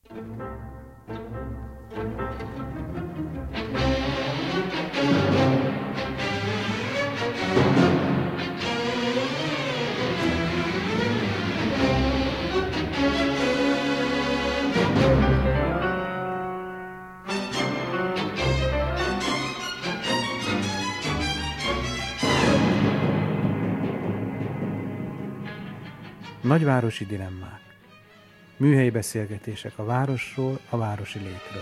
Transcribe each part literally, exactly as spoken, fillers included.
Nagyvárosi dilemmák. Műhelyi beszélgetések a városról, a városi létről.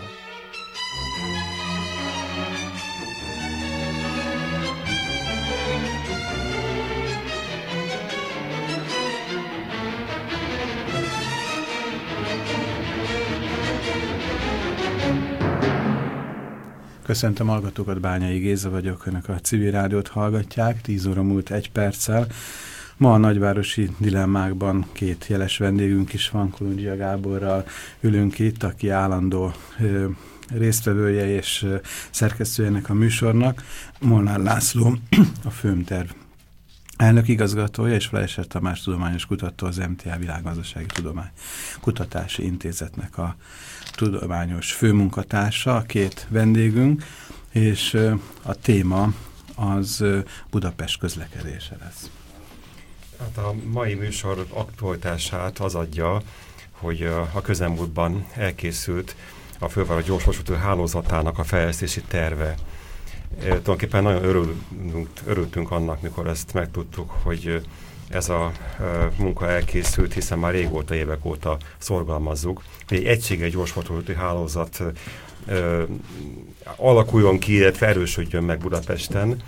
Köszöntöm hallgatókat, Bányai Géza vagyok, önök a Civil Rádiót hallgatják, tíz óra múlt egy perccel. Ma a nagyvárosi dilemmákban két jeles vendégünk is van, Kolundzsia Gáborral ülünk itt, aki állandó ö, résztvevője és ö, szerkesztőjének a műsornak, Molnár László, a Főmterv elnök igazgatója, és Fleischer Tamás tudományos kutató, az em té á Világgazdasági Tudomány Kutatási Intézetnek a tudományos főmunkatársa, a két vendégünk, és ö, a téma az ö, Budapest közlekedése lesz. Hát a mai műsor aktualitását az adja, hogy a közelmúltban elkészült a főváros gyorsvasúti hálózatának a fejlesztési terve. Tulajdonképpen nagyon örülünk, örültünk annak, mikor ezt megtudtuk, hogy ez a munka elkészült, hiszen már régóta, évek óta szorgalmazzuk, hogy egy egységes gyorsvasúti hálózat ö, alakuljon ki, illetve erősödjön meg Budapesten,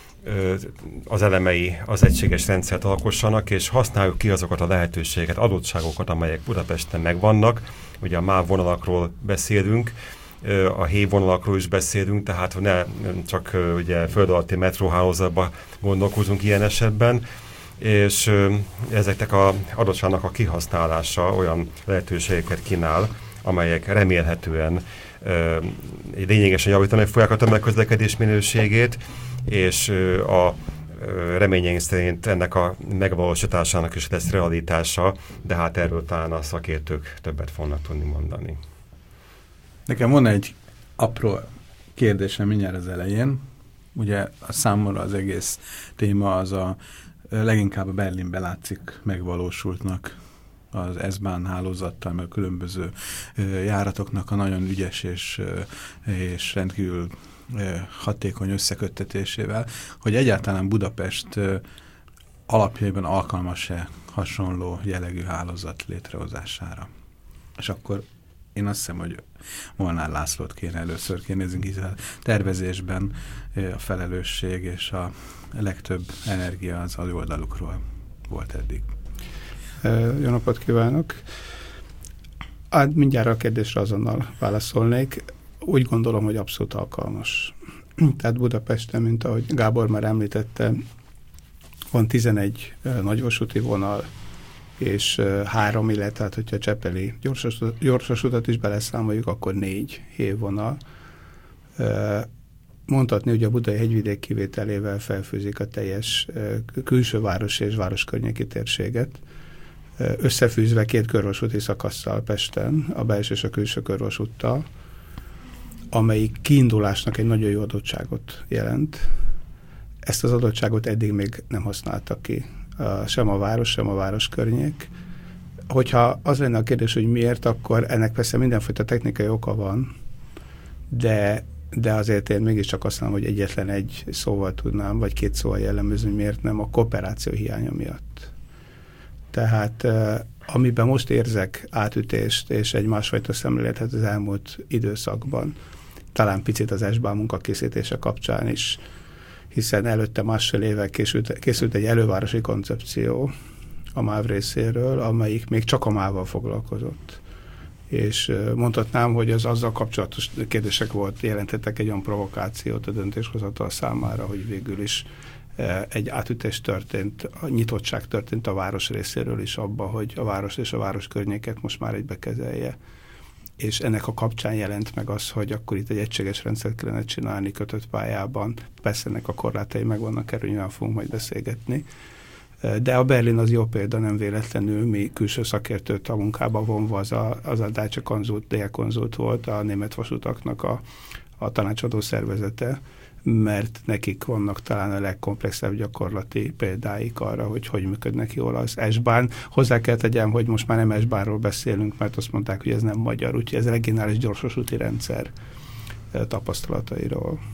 az elemei az egységes rendszert alkossanak, és használjuk ki azokat a lehetőségeket, adottságokat, amelyek Budapesten megvannak. Ugye a MÁV vonalakról beszélünk, a hév vonalakról is beszélünk, tehát ne csak ugye föld alatti metróhálózatban gondolkozunk ilyen esetben, és ezeknek az adottságnak a kihasználása olyan lehetőségeket kínál, amelyek remélhetően lényegesen javítani fogják a tömegközlekedés minőségét, és a reményeink szerint ennek a megvalósításának is lesz realitása, de hát erről talán a szakértők többet fognak tudni mondani. Nekem van egy apró kérdésem mindjárt az elején. Ugye a számomra az egész téma az a leginkább a Berlinbe látszik megvalósultnak az S-Bahn hálózattal, meg a különböző járatoknak a nagyon ügyes és, és rendkívül hatékony összeköttetésével, hogy egyáltalán Budapest alapjaiban alkalmas-e hasonló jellegű hálózat létrehozására. És akkor én azt hiszem, hogy Molnár Lászlót kéne először kérdezni, hiszen a tervezésben a felelősség és a legtöbb energia az az oldalukról volt eddig. Jó napot kívánok! Hát mindjárt a kérdésre azonnal válaszolnék. Úgy gondolom, hogy abszolút alkalmas. Tehát Budapesten, mint ahogy Gábor már említette, van tizenegy nagyvasúti vonal, és három, illetve tehát, hogyha a Csepeli gyorsvasutat is beleszámoljuk, akkor négy hévvonal. Mondhatni, hogy a Budai hegyvidék kivételével felfűzik a teljes külső városi és városkörnyéki térséget, összefűzve két körvasúti szakasszal Pesten, a belső és a külső körvasúttal, amelyik kiindulásnak egy nagyon jó adottságot jelent. Ezt az adottságot eddig még nem használtak ki, sem a város, sem a városkörnyék. Hogyha az lenne a kérdés, hogy miért, akkor ennek persze mindenfajta technikai oka van, de, de azért én mégiscsak azt mondom, hogy egyetlen egy szóval tudnám, vagy két szóval jellemezni, hogy miért nem, a kooperáció hiánya miatt. Tehát amiben most érzek átütést és egy másfajta szemléletet az elmúlt időszakban, talán picit az S-Bahn munkakészítése kapcsán is, hiszen előtte másfél évvel készült, készült egy elővárosi koncepció a MÁV részéről, amelyik még csak a MÁV-val foglalkozott. És mondhatnám, hogy az azzal kapcsolatos kérdések volt, jelentettek egy olyan provokációt a döntéshozatal számára, hogy végül is egy átütés történt, a nyitottság történt a város részéről is abba, hogy a város és a város környéket most már egybe kezelje. És ennek a kapcsán jelent meg az, hogy akkor itt egy egységes rendszert kellene csinálni kötött pályában. Persze ennek a korlátai megvannak, erről nyilván fogunk majd beszélgetni. De a Berlin az jó példa, nem véletlenül, mi külső szakértőt a munkába vonva, az a, az a Deutsche Konsult, dé é Konsult volt, a német vasutaknak a, a tanácsadó szervezete, mert nekik vannak talán a legkomplexebb gyakorlati példáik arra, hogy hogy működnek jól az S-Bahn. Hozzá kell tegyem, hogy most már nem S-Bahnról beszélünk, mert azt mondták, hogy ez nem magyar, úgyhogy ez regionális gyorsvasúti rendszer tapasztalatairól.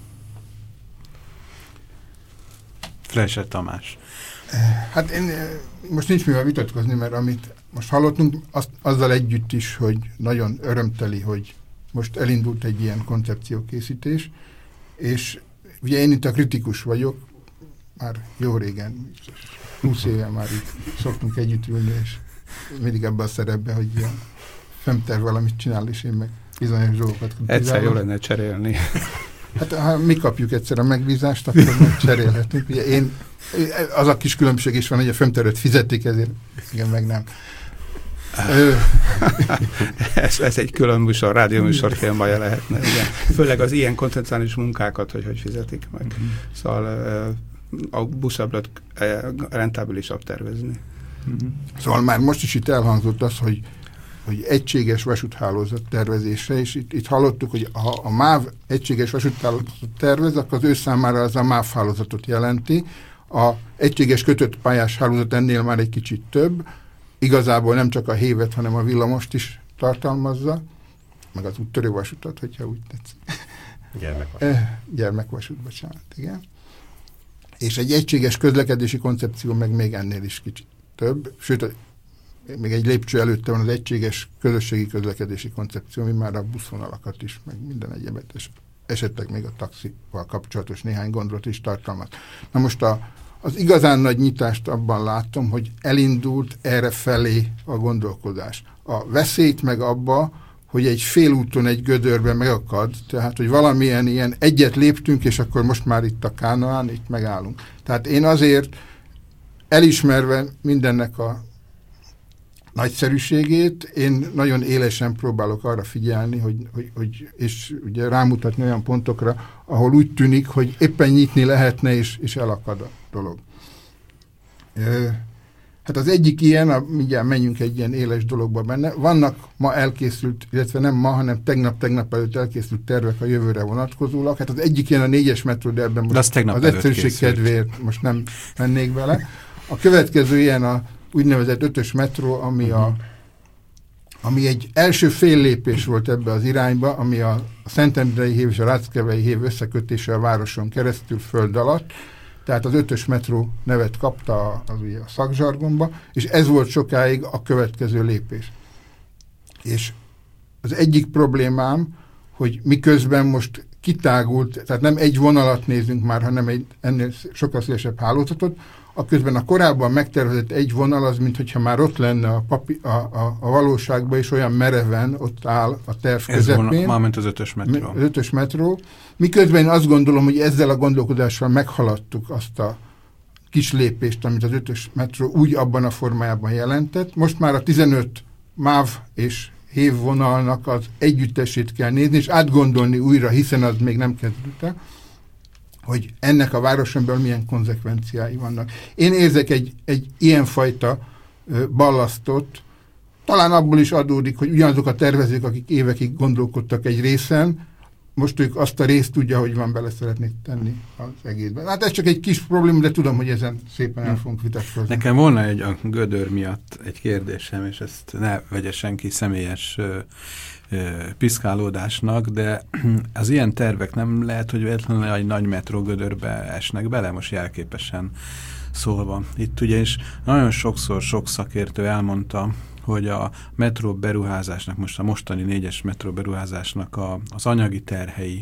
Fleischer Tamás. Hát én most nincs mivel vitatkozni, mert amit most hallottunk, azt, azzal együtt is, hogy nagyon örömteli, hogy most elindult egy ilyen koncepciókészítés, és ugye én itt a kritikus vagyok, már jó régen, húsz éve már itt szoktunk együtt ülni, és mindig ebben a szerepben, hogy ilyen femter valamit csinál, és én meg bizonyos dolgokat kritizálom. Egyszer jó lenne cserélni. Hát ha mi kapjuk egyszer a megbízást, akkor meg cserélhetünk. Ugye én, az a kis különbség is van, hogy a femterőt fizetik, ezért igen, meg nem. ez, ez egy külön műsor, rádióműsor témája lehetne. Igen. Főleg az ilyen konceptuális munkákat, hogy hogy fizetik meg. Mm. Szóval a buszablót rentábilisabb tervezni. Mm. Szóval már most is itt elhangzott az, hogy, hogy egységes vasúthálózat tervezése, és itt, itt hallottuk, hogy ha a MÁV egységes vasúthálózatot tervez, akkor az ő számára az a MÁV hálózatot jelenti. A egységes kötött pályás hálózat ennél már egy kicsit több, igazából nem csak a hévet, hanem a villamost is tartalmazza, meg az úttörővasutat, hogyha úgy tetszik. Gyermekvasút. Eh, gyermekvasút, bocsánat, igen. És egy egységes közlekedési koncepció meg még ennél is kicsit több, sőt, még egy lépcső előtte van az egységes közösségi közlekedési koncepció, ami már a buszvonalakat is, meg minden egyebet, és esetleg még a taxival kapcsolatos néhány gondot is tartalmaz. Na most a Az igazán nagy nyitást abban látom, hogy elindult erre felé a gondolkodás. A veszélyt meg abba, hogy egy félúton egy gödörbe megakad, tehát, hogy valamilyen ilyen egyet léptünk, és akkor most már itt a Kánaán, itt megállunk. Tehát én azért elismerve mindennek a nagyszerűségét, én nagyon élesen próbálok arra figyelni, hogy, hogy, hogy, és ugye rámutatni olyan pontokra, ahol úgy tűnik, hogy éppen nyitni lehetne, és, és elakad a dolog. Hát az egyik ilyen, a, mindjárt menjünk egy ilyen éles dologba benne, vannak ma elkészült, illetve nem ma, hanem tegnap-tegnap előtt elkészült tervek a jövőre vonatkozólag. Hát az egyik ilyen a négyes metró, de ebben most de az egyszerűség kedvéért most nem mennék bele. A következő ilyen a úgynevezett ötös metró, ami, uh-huh. a, ami egy első fél lépés volt ebbe az irányba, ami a Szentendrei hév és a Ráckevei hév összekötése a városon keresztül föld alatt, tehát az ötös metró nevet kapta az ugye a szakzsargonba, és ez volt sokáig a következő lépés. És az egyik problémám, hogy miközben most kitágult, tehát nem egy vonalat nézünk már, hanem egy ennél sokkal szélesebb hálózatot, a közben a korábban megtervezett egy vonal az, mintha már ott lenne a, papi, a, a, a valóságban, és olyan mereven ott áll a terv közepén. Ez mármint az ötös metró. Az ötös metró. Miközben én azt gondolom, hogy ezzel a gondolkodással meghaladtuk azt a kis lépést, amit az ötös metró úgy abban a formájában jelentett. Most már a tizenöt MÁV és hév vonalnak az együttesét kell nézni, és átgondolni újra, hiszen az még nem kezdődött el, hogy ennek a városon belül milyen konzekvenciái vannak. Én érzek egy, egy ilyenfajta ö, ballasztot, talán abból is adódik, hogy ugyanazok a tervezők, akik évekig gondolkodtak egy részen, most ők azt a részt tudja, hogy van, bele szeretnék tenni az egészben. Hát ez csak egy kis probléma, de tudom, hogy ezen szépen el fogunk vitatkozni. Nekem volna egy a gödör miatt egy kérdésem, és ezt ne vegye senki személyes ö, ö, piszkálódásnak, de az ilyen tervek nem lehet, hogy véletlenül egy nagy metró gödörbe esnek bele, most jelképesen szólva. Itt ugyanis nagyon sokszor sok szakértő elmondta, hogy a metró beruházásnak, most a mostani négyes metró beruházásnak a, az anyagi terhei,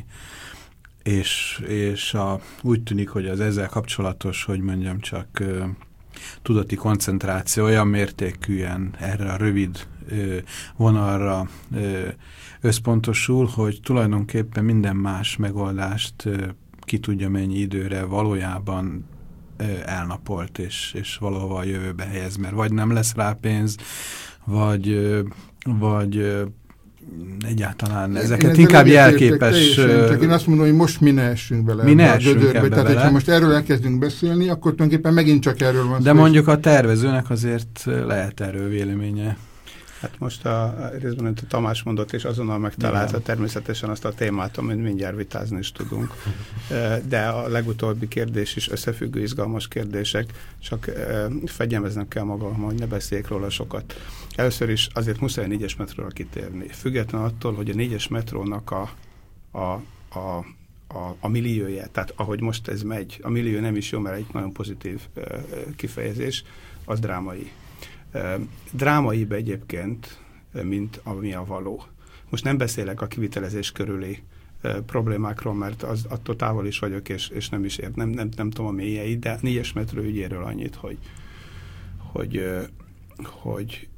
és, és a, úgy tűnik, hogy az ezzel kapcsolatos, hogy mondjam csak ö, tudati koncentráció olyan mértékűen erre a rövid ö, vonalra ö, összpontosul, hogy tulajdonképpen minden más megoldást ö, ki tudja mennyi időre valójában ö, elnapolt, és, és valahol a jövőbe helyez, mert vagy nem lesz rá pénz, vagy, vagy egyáltalán én, ezeket én inkább jelképes... Csak én azt mondom, hogy most mi ne essünk bele. Mi ne essünk ebbe Tehát, bele. hogyha most erről elkezdünk beszélni, akkor tulajdonképpen megint csak erről van szó. De mondjuk a tervezőnek azért lehet erről véleménye. Hát most a részben, amit a Tamás mondott, és azonnal megtalálta természetesen azt a témát, amit mindjárt vitázni is tudunk. De a legutóbbi kérdés is összefüggő, izgalmas kérdések, csak fegyelmeznem kell magam, hogy ne beszéljek róla sokat. Először is azért muszáj a négyes metróra kitérni. Független attól, hogy a négyes metrónak a, a, a A, a milliója, tehát ahogy most ez megy, a millió nem is jó, mert egy nagyon pozitív uh, kifejezés, az drámai. Uh, drámaibb egyébként, mint ami a való. Most nem beszélek a kivitelezés körüli uh, problémákról, mert az, attól távol is vagyok, és, és nem is ért, nem, nem, nem tudom a mélyeit, de négyes metró ügyéről annyit, hogy, hogy, uh, hogy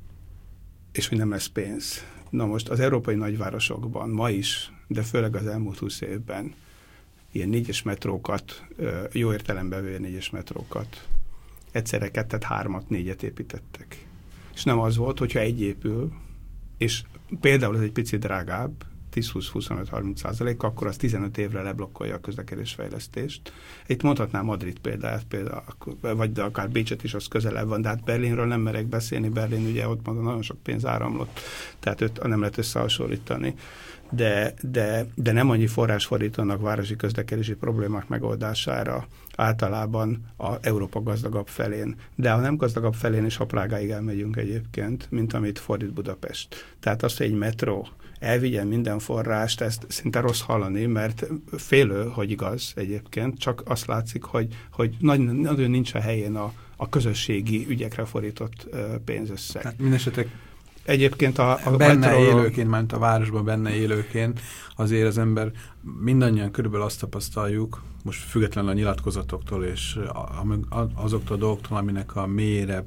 és hogy nem lesz pénz. Na most az európai nagyvárosokban ma is, de főleg az elmúlt húsz évben ilyen négyes metrókat, jó értelemben véve négyes metrókat, egyszerre kettet, hármat, négyet építettek. És nem az volt, hogyha egy épül, és például ez egy picit drágább, tíz-húsz-huszonöt-harminc százalék, akkor az tizenöt évre leblokkolja a közlekedésfejlesztést. Itt mondhatnám Madrid példát, például, vagy de akár Bécset is, az közelebb van, de hát Berlinről nem merek beszélni, Berlin ugye ott mondom, nagyon sok pénz áramlott, tehát őt nem lehet összehasonlítani. De, de, de nem annyi forrás fordítanak városi közlekedési problémák megoldására általában a Európa gazdagabb felén. De ha nem gazdagabb felén is, ha Prágáig elmegyünk egyébként, mint amit fordít Budapest. Tehát az, hogy egy metró elvigyen minden forrást, ezt szinte rossz hallani, mert félő, hogy igaz egyébként, csak azt látszik, hogy, hogy nagyon, nagyon nincs a helyén a, a közösségi ügyekre fordított pénzösszeg. Tehát mindesetre egyébként a, a benne metróról... élőként, mert a városban benne élőként azért az ember mindannyian körülbelül azt tapasztaljuk, most függetlenül a nyilatkozatoktól és azoktól a dolgoktól, aminek a mélyére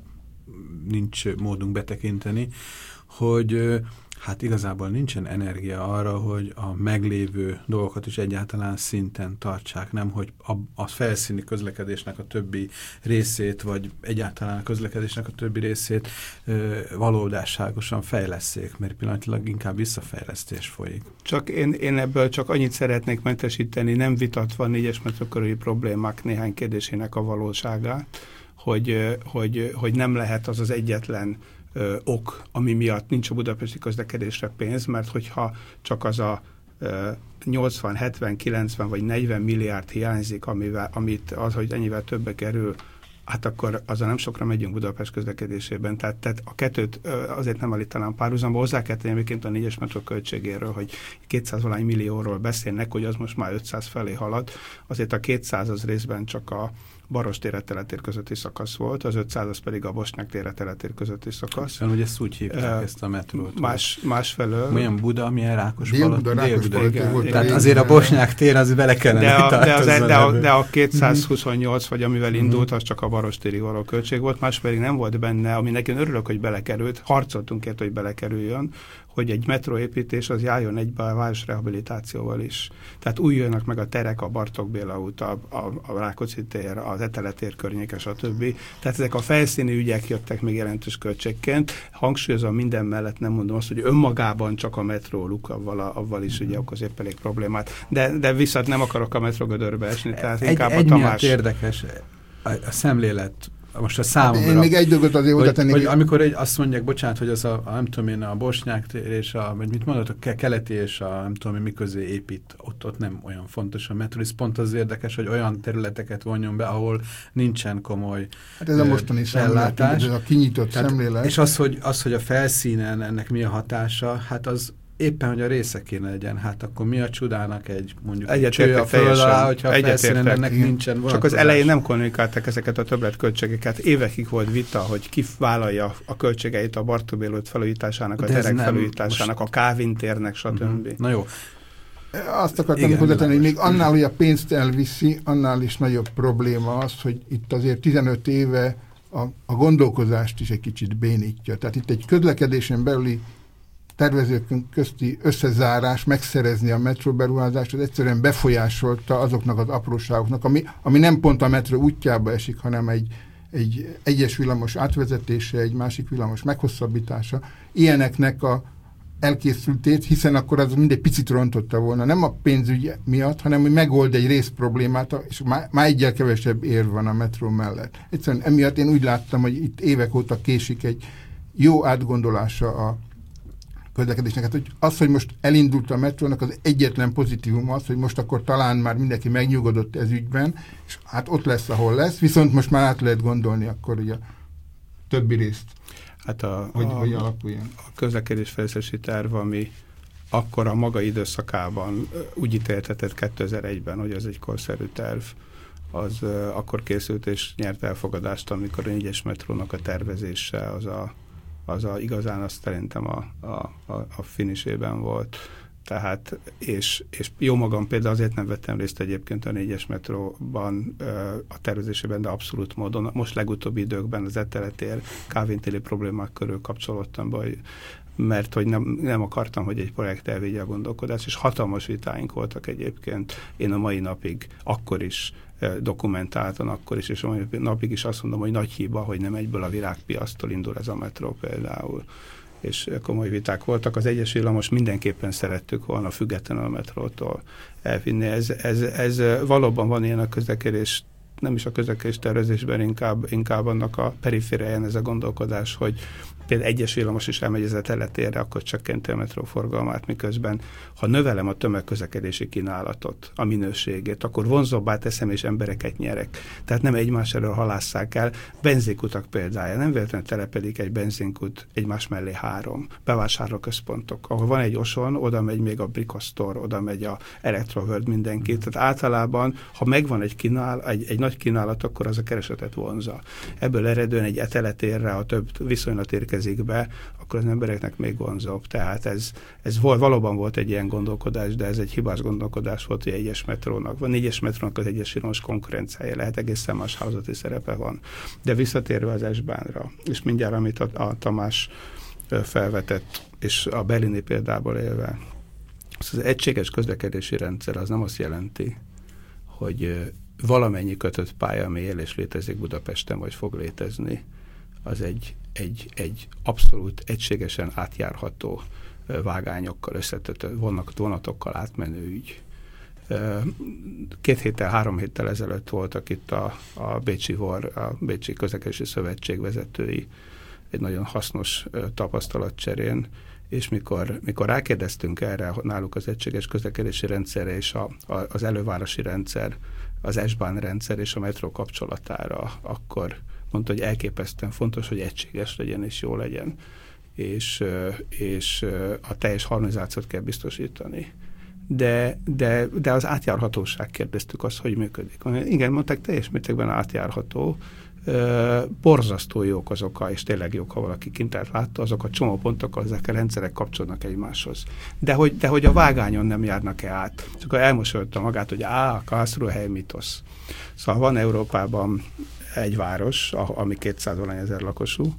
nincs módunk betekinteni, hogy hát igazából nincsen energia arra, hogy a meglévő dolgokat is egyáltalán szinten tartsák, nem hogy a, a felszíni közlekedésnek a többi részét, vagy egyáltalán a közlekedésnek a többi részét ö, valódásságosan fejlesszék, mert pillanatilag inkább visszafejlesztés folyik. Csak én, én ebből csak annyit szeretnék mentesíteni, nem vitatva a négyes metró körüli problémák néhány kérdésének a valóságát, hogy, hogy, hogy nem lehet az az egyetlen Ö, ok, ami miatt nincs a budapesti közlekedésre pénz, mert hogyha csak az a ö, nyolcvan, hetven, kilencven vagy negyven milliárd hiányzik, amivel, amit az, hogy ennyivel többe kerül, hát akkor azzal nem sokra megyünk Budapest közlekedésében. Tehát, tehát a kettőt ö, azért nem állítanám párhuzamba. Hozzá kell tenni egyébként a négyes metró költségéről, hogy kétszáz valány millióról beszélnek, hogy az most már ötszáz felé halad. Azért a kétszáz az részben csak a Baros tér-Teletér közötti szakasz volt, az ötszáz az pedig a Bosnyák tér-Teletér közötti szakasz. Szóval ugye ezt úgy hívták uh, ezt a metrót. Más, másfelől. Milyen Buda, milyen Rákospalota. Dél-Buda, Rákospalota volt. Tehát azért a Bosnyák tér az bele kellene. De a, de, az, de, a, de a kétszázhuszonnyolc, vagy amivel indult, az csak a Baros térig való költség volt, más pedig nem volt benne, ami nekem örülök, hogy belekerült, harcoltunk ért, hogy belekerüljön, hogy egy metróépítés az járjon egybe a városrehabilitációval is. Tehát újuljanak meg a terek, a Bartók Béla út, a, a, a Rákóczi tér, az Etele tér környéke, stb. Tehát ezek a felszíni ügyek jöttek még jelentős költségként. Hangsúlyozom minden mellett, nem mondom azt, hogy önmagában csak a metró luk, avval, avval is ugye okoz épp elég problémát. De, de viszont nem akarok a metrógödörbe esni, tehát egy, inkább egy a Tamás... érdekes a, a szemlélet, most a számomra. Hát én még egy dolgot azért oda tenni. Hogy amikor egy, azt mondják, bocsánat, hogy az a, a nem tudom én, a Bosnyák tér és a, vagy mit mondod, a keleti és a nem tudom én, mi közé épít, ott, ott nem olyan fontos a metró. Ez pont az érdekes, hogy olyan területeket vonjon be, ahol nincsen komoly hát ez a mostani szemlélet, ez a kinyitott Tehát, szemlélet. És az hogy, az, hogy a felszínen ennek mi a hatása, hát az éppen, hogy a része kéne legyen, hát akkor mi a csudának egy mondjuk egy cső a föld alá, hogyha a felszínen ennek igen. nincsen vonatkozás. Csak az elején nem kommunikáltak ezeket a többletköltségeket. Évekig volt vita, hogy ki vállalja a költségeit a Bartók Béla út felújításának, a de terek felújításának, most... a Kávin térnek, stb. Uh-huh. Na jó. Azt akartam hozzátenni, hogy még annál, hogy a pénzt elviszi, annál is nagyobb probléma az, hogy itt azért tizenöt éve a, a gondolkozást is egy kicsit bénítja. Tehát itt egy közlekedésen belüli tervezők közti összezárás, megszerezni a metróberuházást, az egyszerűen befolyásolta azoknak az apróságoknak, ami, ami nem pont a metró útjába esik, hanem egy, egy egyes villamos átvezetése, egy másik villamos meghosszabbítása. Ilyeneknek a elkészültét, hiszen akkor az mindegy picit rontotta volna. Nem a pénzügy miatt, hanem hogy megold egy részproblémát, és már, már egyel kevesebb érv van a metró mellett. Egyszerűen emiatt én úgy láttam, hogy itt évek óta késik egy jó átgondolása a közlekedésnek. Hát, hogy az, hogy most elindult a metrónak, az egyetlen pozitívum az, hogy most akkor talán már mindenki megnyugodott ez ügyben, és hát ott lesz, ahol lesz, viszont most már át lehet gondolni akkor ugye a többi részt. Hát a, hogy, a, hogy alakuljon. A közlekedésfejlesztési terv, ami akkor a maga időszakában úgy ítéltetett kétezer-egyben, hogy ez egy korszerű terv, az uh, akkor készült és nyert elfogadást, amikor a négyes metrónak a tervezése az a, az a igazán azt szerintem a, a, a, a finisében volt. Tehát, és, és jó magam például azért nem vettem részt egyébként a négyes metróban a tervezésében, de abszolút módon. Most legutóbbi időkben az Eteletér kávéntéli problémák körül kapcsolódtam be, mert hogy nem, nem akartam, hogy egy projekt elvégye a gondolkodást, és hatalmas vitáink voltak egyébként. Én a mai napig akkor is dokumentáltan, akkor is, és a mai napig is azt mondom, hogy nagy hiba, hogy nem egyből a virágpiasztól indul ez a metró például. És komoly viták voltak. Az egyes villamos mindenképpen szerettük volna függetlenül a metrótól elvinni. Ez, ez, ez valóban van ilyen a közlekedés, nem is a közlekedés tervezésben, inkább, inkább annak a perifériáján ez a gondolkodás, hogy például egyes villamos is elmegy az Eteletérre, akkor csökkenti a metró forgalmát, miközben ha növelem a tömegközlekedési kínálatot, a minőségét, akkor vonzóbbá teszem és embereket nyerek. Tehát nem egymás elől halásszák el. Benzinkutak példája. Nem véletlenül telepedik egy benzinkut egymás mellé három. Bevásárlóközpontok, ahol van egy Oson, oda megy még a Bricosztor, oda megy a Electroworld, mindenki. Tehát általában, ha megvan egy, kínál, egy, egy nagy kínálat, akkor az a keresetet vonza. Ebből eredően egy Eteletérre, a több viszonylat érkezik be, akkor az embereknek még vonzóbb. Tehát ez, ez vol, valóban volt egy ilyen gondolkodás, de ez egy hibás gondolkodás volt, hogy egyes metrónak, vagy négyes metrónak az egyes villamos konkurenciája lehet, egészen más hálózati szerepe van. De visszatérve az S-Bahnra, és mindjárt, amit a, a Tamás felvetett, és a berlini példából élve, az egységes közlekedési rendszer az nem azt jelenti, hogy valamennyi kötött pálya, ami él és létezik Budapesten, vagy fog létezni, az egy, egy, egy abszolút egységesen átjárható vágányokkal összetett vonatokkal átmenő ügy. Két héttel, három héttel ezelőtt voltak itt a, a Bécsi Vor, a Bécsi Közlekedési Szövetség vezetői egy nagyon hasznos tapasztalatcserén, és mikor, mikor rákérdeztünk erre náluk az egységes közlekedési rendszerre és a, a, az elővárosi rendszer, az S-Bahn rendszer és a metró kapcsolatára, akkor mondta, hogy elképesztően fontos, hogy egységes legyen és jó legyen, és, és a teljes harmonizációt kell biztosítani. De, de, de az átjárhatóság kérdeztük azt, hogy működik. Igen, mondták, teljes mértékben átjárható, borzasztó jók azok, a, és tényleg jók, ha valaki kint látta, azok a csomó pontokkal, ezek a rendszerek kapcsolnak egymáshoz. De hogy, de hogy a vágányon nem járnak-e át. Csak elmosolta magát, hogy á, a Karlsruhe mitosz. Szóval van Európában egy város, ami kétszáz ezer lakosú,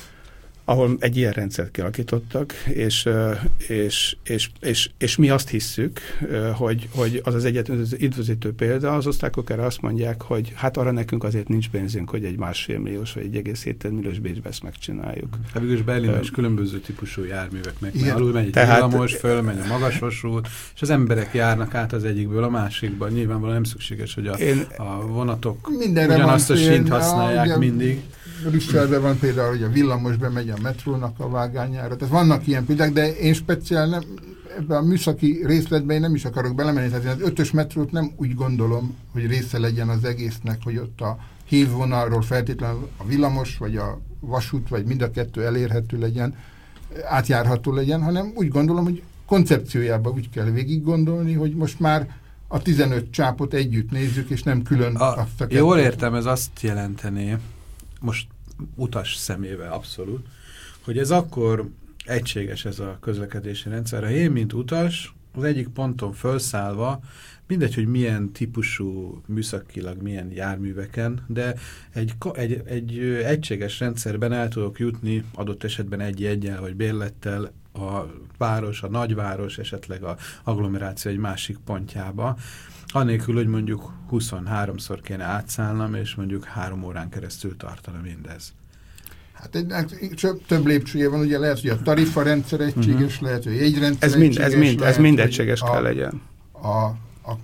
ahol egy ilyen rendszert kialakítottak, és, és, és, és, és mi azt hisszük, hogy, hogy az az egyetlen üdvözítő példa, az osztrákok erre azt mondják, hogy hát arra nekünk azért nincs pénzünk, hogy egy másfél milliós vagy egy egész hét milliós Bécsbe ezt megcsináljuk. Hát végülis Berlinben is különböző típusú járművek meg. Igen. Alul megy egy Tehát, villamos, fölmegy a magasvasút, és az emberek járnak át az egyikből a másikba. Nyilvánvalóan nem szükséges, hogy a, Én a vonatok mindenre ugyanazt a van sínt fél, használják ugye, mindig. Brüsszelben van például, hogy a villamos bemegy a metrónak a vágányára. Tehát vannak ilyen példák, de én speciál nem, ebben a műszaki részletben én nem is akarok belemenni. Tehát én az ötös metrót nem úgy gondolom, hogy része legyen az egésznek, hogy ott a hívvonalról feltétlenül a villamos, vagy a vasút, vagy mind a kettő elérhető legyen, átjárható legyen, hanem úgy gondolom, hogy koncepciójában úgy kell végig gondolni, hogy most már a tizenöt csápot együtt nézzük, és nem külön a, azt a Jól értem, ez azt jelentené, most utas szemével abszolút, hogy ez akkor egységes ez a közlekedési rendszer. Ha én, mint utas, az egyik ponton felszállva, mindegy, hogy milyen típusú műszakilag, milyen járműveken, de egy, egy, egy egységes rendszerben el tudok jutni adott esetben egy-egyel vagy bérlettel a város, a nagyváros, esetleg a agglomeráció egy másik pontjába, anélkül, hogy mondjuk huszonháromszor kéne átszállnom, és mondjuk három órán keresztül tartana mindez. Hát egy, több lépcsője van, ugye lehet, hogy a tarifarendszer egységes, uh-huh. lehet, hogy jegyrendszer ez mind, egységes. Ez mind, lehet, ez mind egységes kell legyen. A, a,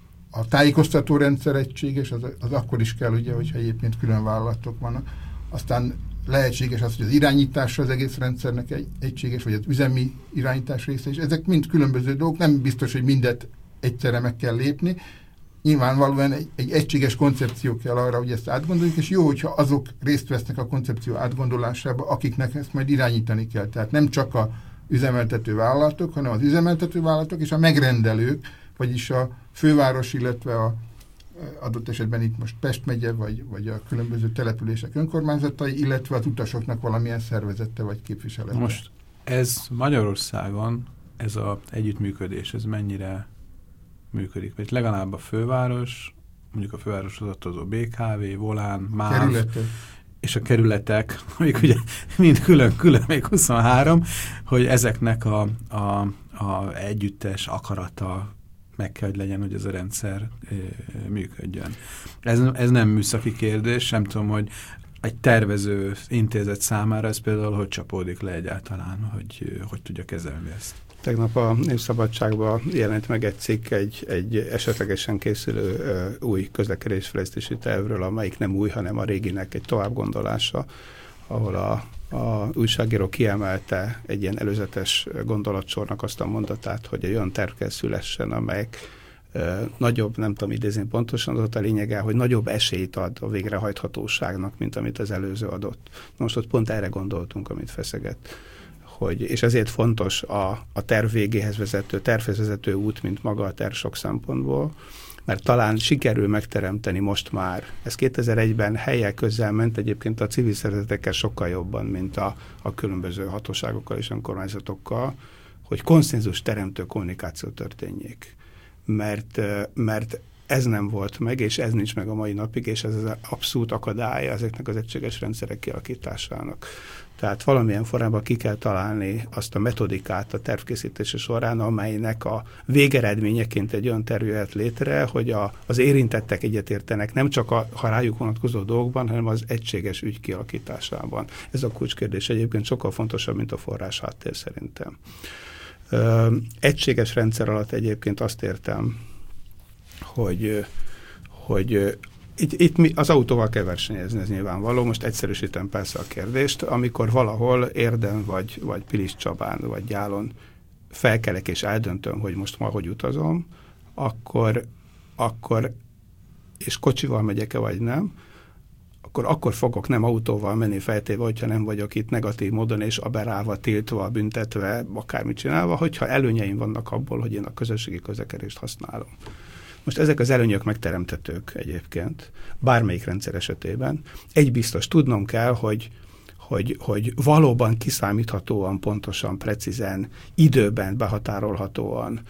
a tájékoztató rendszer egységes, az, az akkor is kell, ugye, hogyha egyébként külön vállalatok vannak. Aztán lehetséges az, hogy az irányítása az egész rendszernek egy, egységes, vagy az üzemi irányítás része is. Ezek mind különböző dolgok, nem biztos, hogy mindet egyszerre meg kell lépni. Nyilvánvalóan egy, egy egységes koncepció kell arra, hogy ezt átgondoljuk, és jó, hogyha azok részt vesznek a koncepció átgondolásába, akiknek ezt majd irányítani kell. Tehát nem csak a üzemeltető vállalatok, hanem az üzemeltető vállalatok és a megrendelők, vagyis a főváros, illetve a adott esetben itt most Pest megye, vagy, vagy a különböző települések önkormányzatai, illetve az utasoknak valamilyen szervezete vagy képviselete. Most ez Magyarországon, ez az együttműködés, ez mennyire működik? Vagy legalább a főváros, mondjuk a fővároshoz tartozó bé ká vé, Volán, MÁV, kerületek. És a kerületek, amik ugye mind külön-külön, még huszonhárom, hogy ezeknek a, a, a együttes akarata meg kell, hogy legyen, hogy ez a rendszer e, működjön. Ez, ez nem műszaki kérdés, nem tudom, hogy egy tervező intézet számára ez például hogy csapódik le egyáltalán, hogy hogy tudja kezelni ezt. Tegnap a Népszabadságban jelent meg egy cikk egy, egy esetlegesen készülő uh, új közlekedésfejlesztési tervről, amelyik nem új, hanem a réginek egy továbbgondolása, ahol a, a újságíró kiemelte egy ilyen előzetes gondolatsornak azt a mondatát, hogy egy olyan terv kell szülessen, amelyik uh, nagyobb, nem tudom idézni pontosan, az ott a lényege, hogy nagyobb esélyt ad a végrehajthatóságnak, mint amit az előző adott. Most ott pont erre gondoltunk, amit feszegett. Hogy, és ezért fontos a, a terv végéhez vezető, tervhez vezető út, mint maga a terv sok szempontból, mert talán sikerül megteremteni most már. Ez kétezer-egyben hellyel közel ment egyébként a civil szervezetekkel sokkal jobban, mint a, a különböző hatóságokkal és önkormányzatokkal, hogy konszenzus teremtő kommunikáció történjék. Mert, mert ez nem volt meg, és ez nincs meg a mai napig, és ez az abszolút akadálya ezeknek az egységes rendszerek kialakításának. Tehát valamilyen formában ki kell találni azt a metodikát a tervkészítése során, amelynek a végeredményeként egy olyan terv jöhet létre, hogy a, az érintettek egyetértenek nem csak a, ha rájuk vonatkozó dolgokban, hanem az egységes ügy kialakításában. Ez a kulcskérdés egyébként sokkal fontosabb, mint a forrás háttér szerintem. Ö, egységes rendszer alatt egyébként azt értem, hogy, hogy itt, itt mi, az autóval kell versenyezni, ez nyilvánvaló. Most egyszerűsítem persze a kérdést. Amikor valahol Érden, vagy, vagy Pilis Csabán, vagy Gyálon felkelek és eldöntöm, hogy most ma hogy utazom, akkor, akkor és kocsival megyek-e, vagy nem, akkor akkor fogok nem autóval menni feltéve, hogyha nem vagyok itt negatív módon és aberálva, tiltva, büntetve, akármit csinálva, hogyha előnyeim vannak abból, hogy én a közösségi közlekedést használom. Most ezek az előnyök megteremtetők egyébként, bármelyik rendszer esetében. Egy biztos, tudnom kell, hogy, hogy, hogy valóban kiszámíthatóan, pontosan, precízen, időben, behatárolhatóan,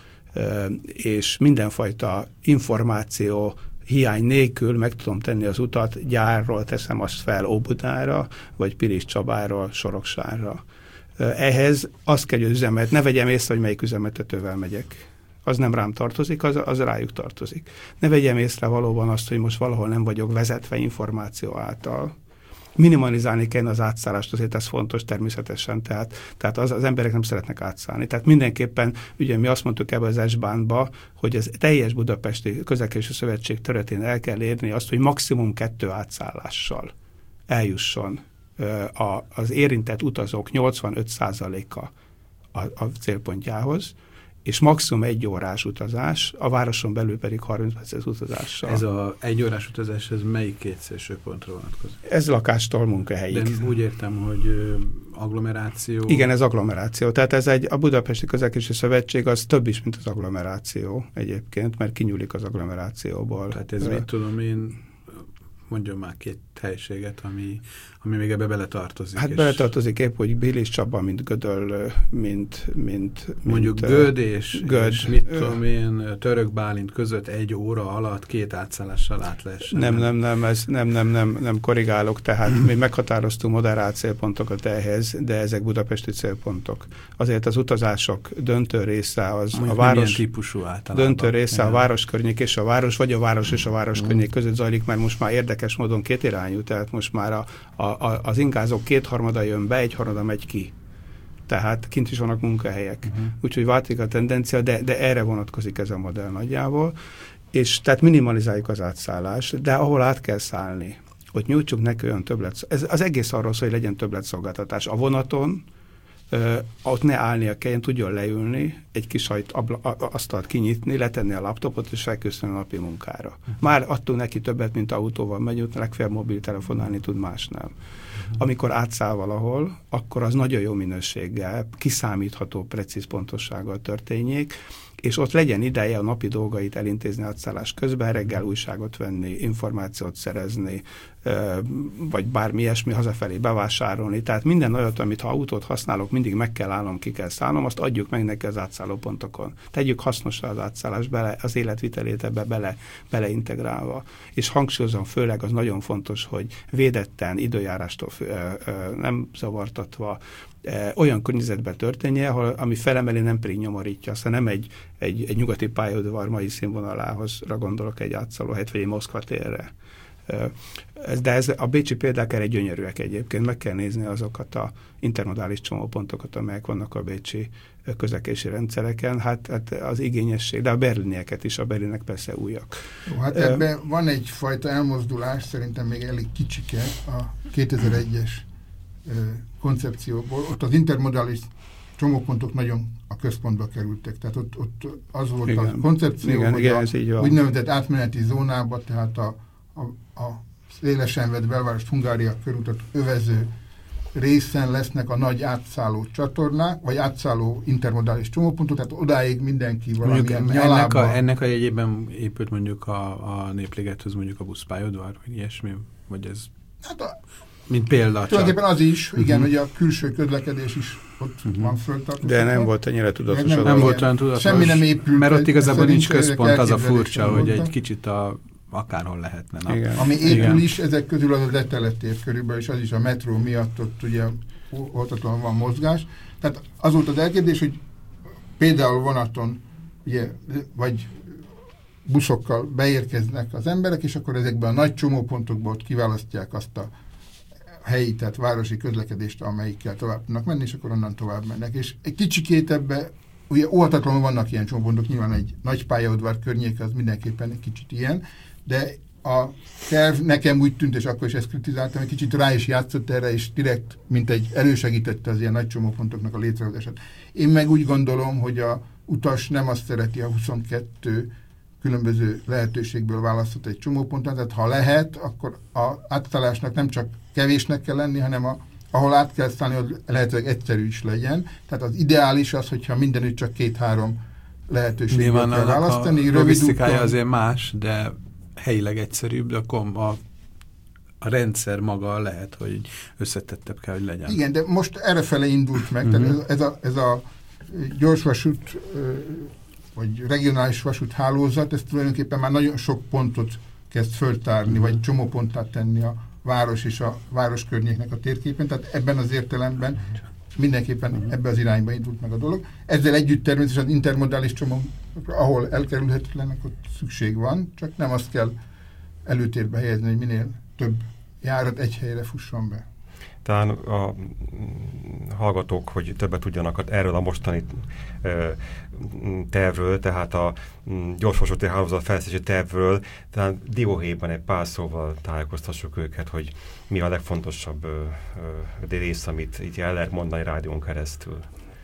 és mindenfajta információ hiány nélkül meg tudom tenni az utat, gyárról teszem azt fel Óbudára, vagy Pilis Csabáról, Soroksárra. Ehhez azt kell, hogy üzemet, ne vegyem észre, hogy melyik üzemeltetővel megyek. Az nem rám tartozik, az, az rájuk tartozik. Ne vegyem észre valóban azt, hogy most valahol nem vagyok vezetve információ által. Minimalizálni kell az átszállást, azért ez fontos természetesen, tehát, tehát az, az emberek nem szeretnek átszállni. Tehát mindenképpen, ugye mi azt mondtuk ebbe az S-bánba, hogy az teljes Budapesti Közlekedési Szövetség területén el kell érni azt, hogy maximum kettő átszállással eljusson a, az érintett utazók nyolcvanöt százaléka a, a célpontjához, és maximum egy órás utazás, a városon belül pedig harminc perces utazással. Ez a egy órás utazás, ez melyik két szélsőpontra vonatkozik? Ez lakástól munkahelyig. De úgy értem, hogy agglomeráció. Igen, ez agglomeráció. Tehát ez egy, a Budapesti Közlekedési Szövetség az több is, mint az agglomeráció egyébként, mert kinyúlik az agglomerációból. Tehát ez, mit tudom én, mondjon már két helységet, ami, ami még ebbe beletartozik. Hát beletartozik épp, hogy Pilis Csaba, mint Gödöll, mint... mint mondjuk mint, Göd és, Göd, és mit tudom én, Török Bálint között egy óra alatt két átszállással át lehessen. Nem, nem, nem, ez, nem, nem, nem, nem korrigálok, tehát mi meghatároztunk moderált célpontokat ehhez, de ezek budapesti célpontok. Azért az utazások döntő része az mondjuk a város... típusú általában. Döntő része a városkörnyék és a város, vagy a város és a városkörnyék között zajlik, mert most már érdekes módon kétirányú, tehát most már a, a, a, az ingázók kétharmada jön be, egyharmada megy ki. Tehát kint is vannak munkahelyek. Uh-huh. Úgyhogy változik a tendencia, de, de erre vonatkozik ez a modell nagyjából. És tehát minimalizáljuk az átszállást, de ahol át kell szállni, ott nyújtsuk neki olyan többlet. Ez az egész arról szól, hogy legyen többletszolgáltatás. A vonaton ö, ott ne állnia kelljen, tudjon leülni, egy kis sajt abla, asztalt kinyitni, letenni a laptopot, és felkészülni a napi munkára. Uh-huh. Már adtunk neki többet, mint autóval megy, ott legfeljebb mobiltelefonálni tud, más nem. Uh-huh. Amikor átszáll valahol, akkor az nagyon jó minőséggel, kiszámítható, precíz pontossággal történjék, és ott legyen ideje a napi dolgait elintézni átszállás közben, reggel újságot venni, információt szerezni, vagy bármi ilyesmi, hazafelé bevásárolni. Tehát minden olyat, amit ha autót használok, mindig meg kell állnom, ki kell szállnom, azt adjuk meg neki az átszállópontokon. Tegyük hasznosra az átszállás, bele, az életvitelét ebbe bele, beleintegrálva. És hangsúlyozom, főleg az nagyon fontos, hogy védetten, időjárástól nem zavartatva, olyan környezetben történje, ahol, ami felemeli, nem pedig nyomorítja. Aztán nem egy, egy, egy nyugati pályaudvar mai színvonalához gondolok egy átszállóhelyet, vagy egy Moszkva térre. De ez, a bécsi példák erre gyönyörűek egyébként. Meg kell nézni azokat a intermodális csomópontokat, amelyek vannak a bécsi közlekedési rendszereken. Hát, hát az igényesség, de a berlinieket is, a berlinek persze újak. Jó, hát ebben uh, van egyfajta elmozdulás, szerintem még elég kicsike a kétezer-egyes uh, koncepcióból. Ott az intermodális csomópontok nagyon a központba kerültek. Tehát ott, ott az volt igen. a koncepció, igen, hogy igen, a úgynevezett átmeneti zónába, tehát a, a, a szélesen vett belvárost, Hungária körútat övező részen lesznek a nagy átszálló csatornák, vagy átszálló intermodális csomópontok, tehát odáig mindenki valamilyen nyalába. Ennek a, ennek a jegyében épült mondjuk a, a Népligethez mondjuk a buszpályaudvar, vagy ilyesmi, vagy ez... Hát a, mint példa. Tulajdonképpen az is, igen, uh-huh. hogy a külső közlekedés is ott uh-huh. van föltartozva. De nem volt annyira tudatos. Nem, nem volt olyan tudatos. Semmi nem épült. Mert ott igazából nincs központ, az a furcsa, hogy egy kicsit a, akárhol lehetne. Igen. Ami épül igen. is, ezek közül az az Eteletér körülbelül, és az is a metró miatt ott ugye oltatlan van mozgás. Tehát az volt az elkérdés, hogy például vonaton, ugye, vagy buszokkal beérkeznek az emberek, és akkor ezekben a nagy csomópontokból ott kiválasztják azt a helyi, tehát városi közlekedést, amelyikkel tovább tudnak menni, és akkor onnan tovább mennek. És egy kicsikét ebbe, ugye óhatatlanul vannak ilyen csomópontok, nyilván egy nagy pályaudvar környék az mindenképpen egy kicsit ilyen, de a terv nekem úgy tűnt, és akkor is ezt kritizáltam, egy kicsit rá is játszott erre, és direkt, mint egy elősegítette az ilyen nagy csomópontoknak a létrehozását. Én meg úgy gondolom, hogy a utas nem azt szereti, a huszonkettő különböző lehetőségből választott egy csomópontot, tehát ha lehet, akkor az átszállásnak nem csak kevésnek kell lenni, hanem a, ahol át kell szállni, hogy lehetőleg egyszerű is legyen. Tehát az ideális az, hogyha mindenütt csak két-három lehetőségből kell választani. A logisztikája azért más, de helyileg egyszerűbb, de akkor a, a rendszer maga lehet, hogy összetettebb kell, hogy legyen. Igen, de most errefele indult meg, uh-huh. tehát ez, ez, a, ez a gyorsvasút vagy regionális vasúthálózat, ez tulajdonképpen már nagyon sok pontot kezd föltárni, uh-huh. vagy csomóponttá tenni a város és a város környéknek a térképen, tehát ebben az értelemben mindenképpen uh-huh. ebben az irányba indult meg a dolog. Ezzel együtt természetesen az intermodális csomó, ahol elkerülhetetlenek, ott szükség van, csak nem azt kell előtérbe helyezni, hogy minél több járat egy helyre fusson be. Talán a hallgatók, hogy többet tudjanak erről a mostani e, tervről, tehát a gyorsvasúti hálózat fejlesztési tervről, tehát dióhéjban egy pár szóval tájékoztassuk őket, hogy mi a legfontosabb ö, ö, rész, amit így el lehet mondani rádión keresztül.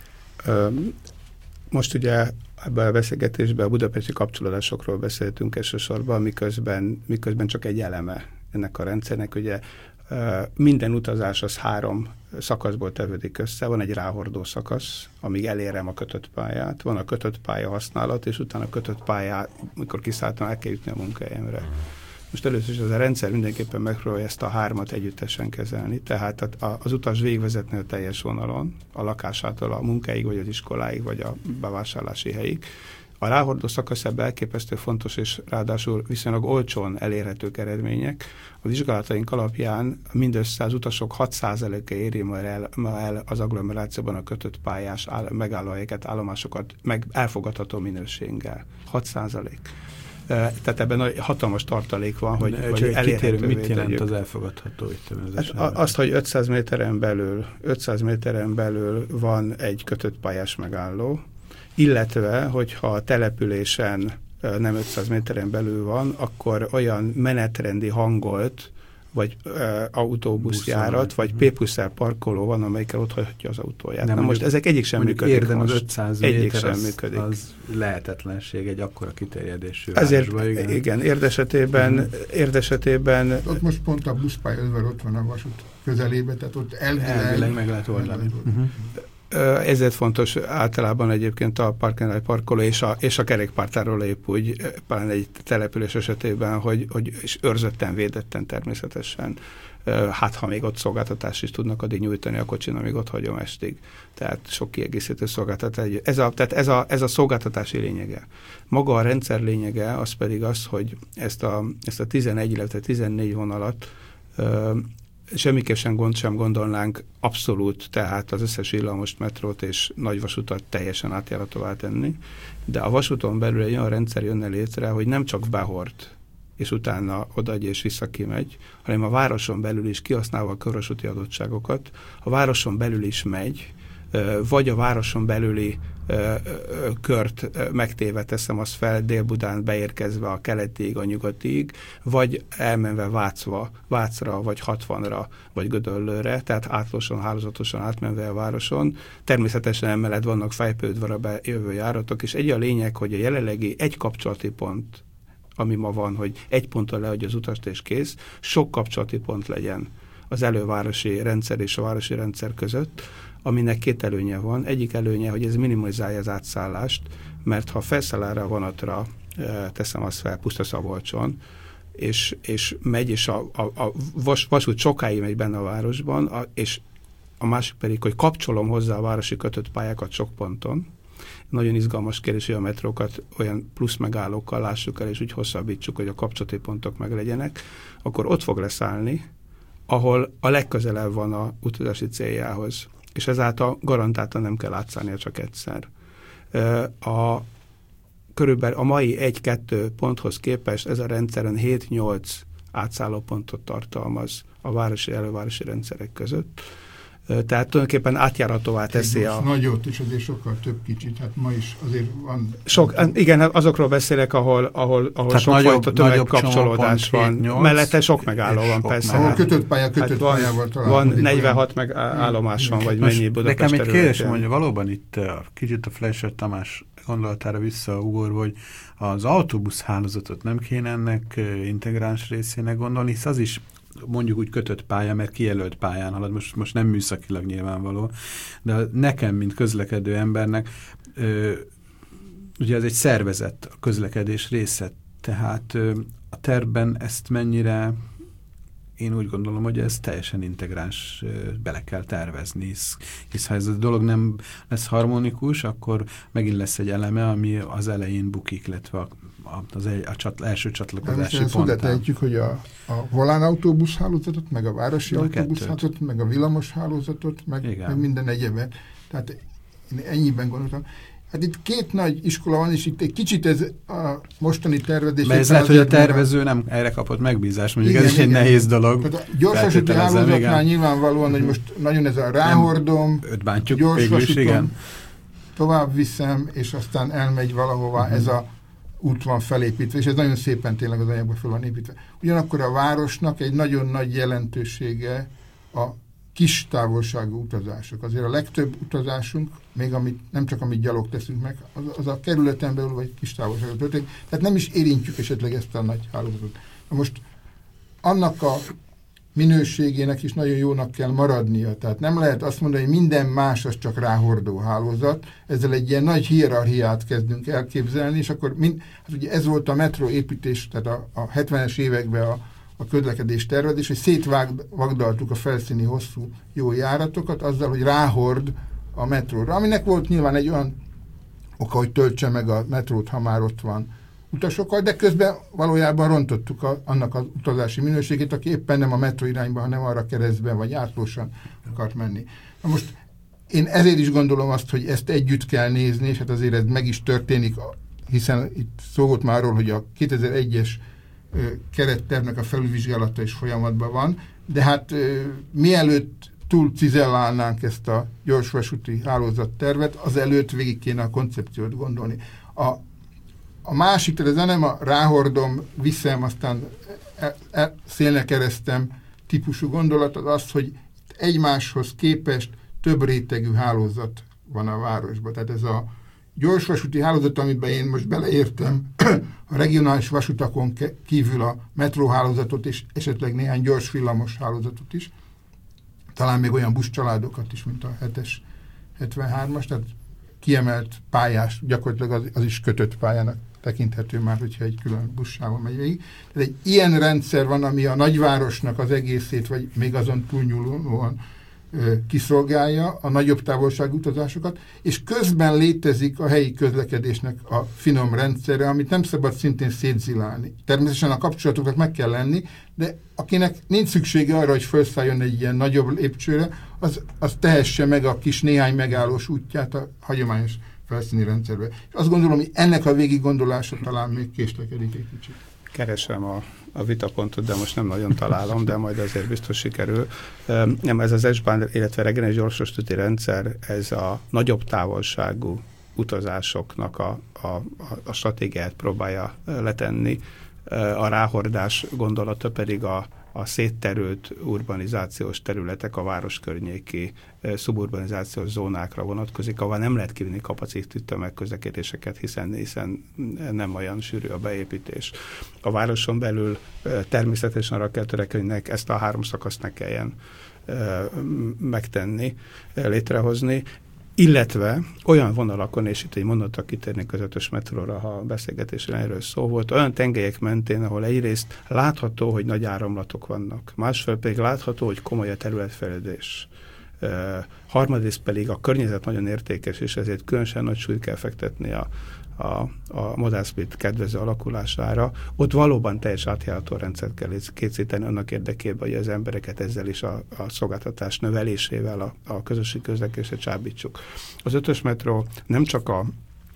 Most ugye ebben a beszélgetésben a budapesti kapcsolódásokról beszéltünk elsősorban, miközben, miközben csak egy eleme ennek a rendszernek, ugye minden utazás az három szakaszból tevődik össze. Van egy ráhordó szakasz, amíg elérem a kötött pályát. Van a kötött pálya használat, és utána a kötött pályát, mikor kiszálltam, el kell jutni a munkahelyemre. Most először is az a rendszer mindenképpen megpróbálja ezt a hármat együttesen kezelni. Tehát az utas végigvezetni a teljes vonalon, a lakásától a munkáig, vagy az iskoláig, vagy a bevásárlási helyig. A ráhordó szakasz ebben elképesztő fontos, és ráadásul viszonylag olcsón elérhetők eredmények. A vizsgálataink alapján mindössze az utasok hat százaléka éri ma el, ma el az agglomerációban a kötött pályás áll, megállóhelyeket, állomásokat meg elfogadható minőséggel. hat százalék. Tehát ebben hatalmas tartalék van, hogy, De, hogy elérhetővé mit jelent tegyük. az elfogadható ütemezés? Hát azt, hogy ötszáz méteren belül, ötszáz méteren belül van egy kötött pályás megálló, illetve, hogyha a településen nem ötszáz méteren belül van, akkor olyan menetrendi hangolt, vagy e, autóbuszjárat, vagy P-puszer parkoló van, amelyikkel ott hagyhatja az autóját. Nem, Na most ezek egyik sem működik érden most. az ötszáz egyik méter sem az, működik. Az lehetetlenség egy akkora kiterjedésű Ezért, városba. Igen, igen érdesetében, uh-huh. érdesetében... Ott most pont a buszpályaudvar ott van a vasút közelébe, tehát ott elvileg, elvileg meg lehet oldani. Uh-huh. Ezért fontos általában egyébként a park and ride parkoló és a, és a kerékpártárról épp úgy, pláne egy település esetében, hogy, hogy és őrzötten, védetten természetesen. Hát, ha még ott szolgáltatást is tudnak addig nyújtani a kocsin, amíg ott hagyom estig. Tehát sok kiegészítő szolgáltatás. Ez a, tehát ez a, ez a szolgáltatási lényege. Maga a rendszer lényege az pedig az, hogy ezt a, ezt a tizenegy, illetve tizennégy vonalat semmiképp sem gond sem gondolnánk abszolút, tehát az összes villamos, metrót és nagyvasutat teljesen átjáratóvá tenni, de a vasúton belül egy olyan rendszer jönne létre, hogy nem csak behord, és utána odaadja és vissza kimegy, hanem a városon belül is kihasználva a körvasúti adottságokat, a városon belül is megy, vagy a városon belüli kört megtéve teszem azt fel, Dél-Budán beérkezve a keletig, a nyugatig, vagy elmenve Vácva, Vácra, vagy hatvanra, vagy Gödöllőre, tehát átlagosan, hálózatosan átmenve a városon. Természetesen emellett vannak Fejpődvara bejövő járatok, és egy a lényeg, hogy a jelenlegi egy kapcsolati pont, ami ma van, hogy egy ponton leadja az utast és kész, sok kapcsolati pont legyen az elővárosi rendszer és a városi rendszer között, aminek két előnye van. Egyik előnye, hogy ez minimalizálja az átszállást, mert ha felszáll erre a vonatra, teszem azt fel, Pusztaszabolcson, és, és megy, és a, a, a vas, vasút sokáig megy benne a városban, a, és a másik pedig, hogy kapcsolom hozzá a városi kötött pályákat sok ponton. Nagyon izgalmas kérdés, hogy a metrókat olyan plusz megállókkal lássuk el, és úgy hosszabbítsuk, hogy a kapcsolati pontok meg legyenek, akkor ott fog leszállni, ahol a legközelebb van a utazási céljához. És ezáltal garantáltan nem kell átszállnia csak egyszer. A, körülbelül a mai egy-kettő ponthoz képest ez a rendszeren hét-nyolc átszállópontot tartalmaz a városi elővárosi rendszerek között. Tehát tulajdonképpen átjáratóvá teszi a... Nagyot, és azért sokkal több kicsit, hát ma is azért van... Sok, igen, azokról beszélek, ahol, ahol, ahol sokfajta tömegkapcsolódás van. hét nyolc, mellette sok megálló van, persze. Ahol kötött pálya, kötött hát van, pályával talán. Van negyvenhat meg állomás van, vagy mennyi Budapest területén. Nekem egy kérdésem, hogy valóban itt kicsit a Fleischer Tamás gondolatára visszaugorva, hogy az autóbuszhálózatot nem kéne ennek integráns részének gondolni, hisz az is mondjuk úgy kötött pálya, mert kijelölt pályán halad, most, most nem műszakilag nyilvánvaló, de nekem, mint közlekedő embernek, ö, ugye ez egy szervezett a közlekedés része, tehát ö, a tervben ezt mennyire, én úgy gondolom, hogy ez teljesen integráns, ö, bele kell tervezni, hisz, hisz ha ez a dolog nem lesz harmonikus, akkor megint lesz egy eleme, ami az elején bukik, illetve a az egy, a csatl, első csatlakozási ponttán. Úgy tehetjük, hogy a, a volán autóbuszhálózatot, meg a városi autóbuszhálózatot, meg a villamos hálózatot, meg, meg minden egyebet. Tehát én ennyiben gondoltam. Hát itt két nagy iskola van, és itt egy kicsit ez a mostani tervezés... Mert ez lehet, hogy a tervező nem erre kapott megbízást, mondjuk igen, ez is egy nehéz dolog. Tehát a gyorsvasúti hálózatnál nyilvánvalóan, hogy most nagyon ez a ráhordom, gyorsvasúton tovább viszem, és aztán elmegy valahová, uh-huh. ez a út van felépítve, és ez nagyon szépen tényleg az anyagban fel van építve. Ugyanakkor a városnak egy nagyon nagy jelentősége a kis távolságú utazások. Azért a legtöbb utazásunk, még amit, nem csak amit gyalog teszünk meg, az, az a kerületen belül vagy kis távolságot történik, tehát nem is érintjük esetleg ezt a nagy hálózatot. Na most annak a minőségének is nagyon jónak kell maradnia. Tehát nem lehet azt mondani, hogy minden más az csak ráhordó hálózat. Ezzel egy ilyen nagy hierarchiát kezdünk elképzelni, és akkor mind, hát ugye ez volt a metró építés, tehát a, a hetvenes években a, a közlekedés tervezés, hogy szétvagdaltuk a felszíni hosszú jó járatokat azzal, hogy ráhord a metróra, aminek volt nyilván egy olyan oka, hogy töltse meg a metrót, ha már ott van utasokkal, de közben valójában rontottuk a, annak az utazási minőségét, aki éppen nem a metró irányba, hanem arra keresztben vagy átlósan akart menni. Na most én ezért is gondolom azt, hogy ezt együtt kell nézni, és hát azért ez meg is történik hiszen itt szó volt már arról, hogy a kétezer-egyes kerettervnek a felülvizsgálata is folyamatban van, de hát ö, mielőtt túl cizellálnánk ezt a gyorsvasúti hálózattervet, azelőtt végig kéne a koncepciót gondolni. A, a másik, tehát ez nem a ráhordom, viszem, aztán e, e, szélnek keresztem típusú gondolat, az az, hogy egymáshoz képest több rétegű hálózat van a városban. Tehát ez a gyorsvasúti hálózat, amiben én most beleértem a regionális vasutakon kívül a metróhálózatot és esetleg néhány gyors villamos hálózatot is, talán még olyan buszcsaládokat is, mint a hetes, hetvenhármas, tehát kiemelt pályás, gyakorlatilag az, az is kötött pályának tekinthető már, hogyha egy külön buszsávon megy végig. Tehát egy ilyen rendszer van, ami a nagyvárosnak az egészét, vagy még azon túlnyúlóan kiszolgálja a nagyobb távolságú utazásokat, és közben létezik a helyi közlekedésnek a finom rendszere, amit nem szabad szintén szétzilálni. Természetesen a kapcsolatoknak meg kell lenni, de akinek nincs szüksége arra, hogy felszálljon egy ilyen nagyobb lépcsőre, az, az tehesse meg a kis néhány megállós útját a hagyományos felszíni rendszerbe. És azt gondolom, hogy ennek a végig gondolása talán még késlekedik egy kicsit. Keresem a, a vitapontot, de most nem nagyon találom, de majd azért biztos sikerül. Nem, ez az S-Bahn, illetve regionális gyorsvasúti rendszer, ez a nagyobb távolságú utazásoknak a, a, a stratégiát próbálja letenni. A ráhordás gondolata pedig a, a szétterült urbanizációs területek, a városkörnyéki szuburbanizációs zónákra vonatkozik, ahol nem lehet kivinni kapacitű tömegközlekedéseket, hiszen, hiszen nem olyan sűrű a beépítés. A városon belül természetesen arra kell törekedni, ezt a három szakaszt ne kelljen megtenni, létrehozni, illetve olyan vonalakon, és itt egy mondatot kitérnék az ötös metróra, ha a beszélgetésre erről szó volt, olyan tengelyek mentén, ahol egyrészt látható, hogy nagy áramlatok vannak, másfél pedig látható, hogy komoly a területfejlődés. Uh, harmadrészt pedig a környezet nagyon értékes, és ezért különösen nagy súlyt kell fektetni a, a, a modern split kedvező alakulására. Ott valóban teljes átjárható rendszert kell készíteni annak érdekében, hogy az embereket ezzel is a, a szolgáltatás növelésével a, a közösségi közlekedésre csábítsuk. Az ötös metró nem csak a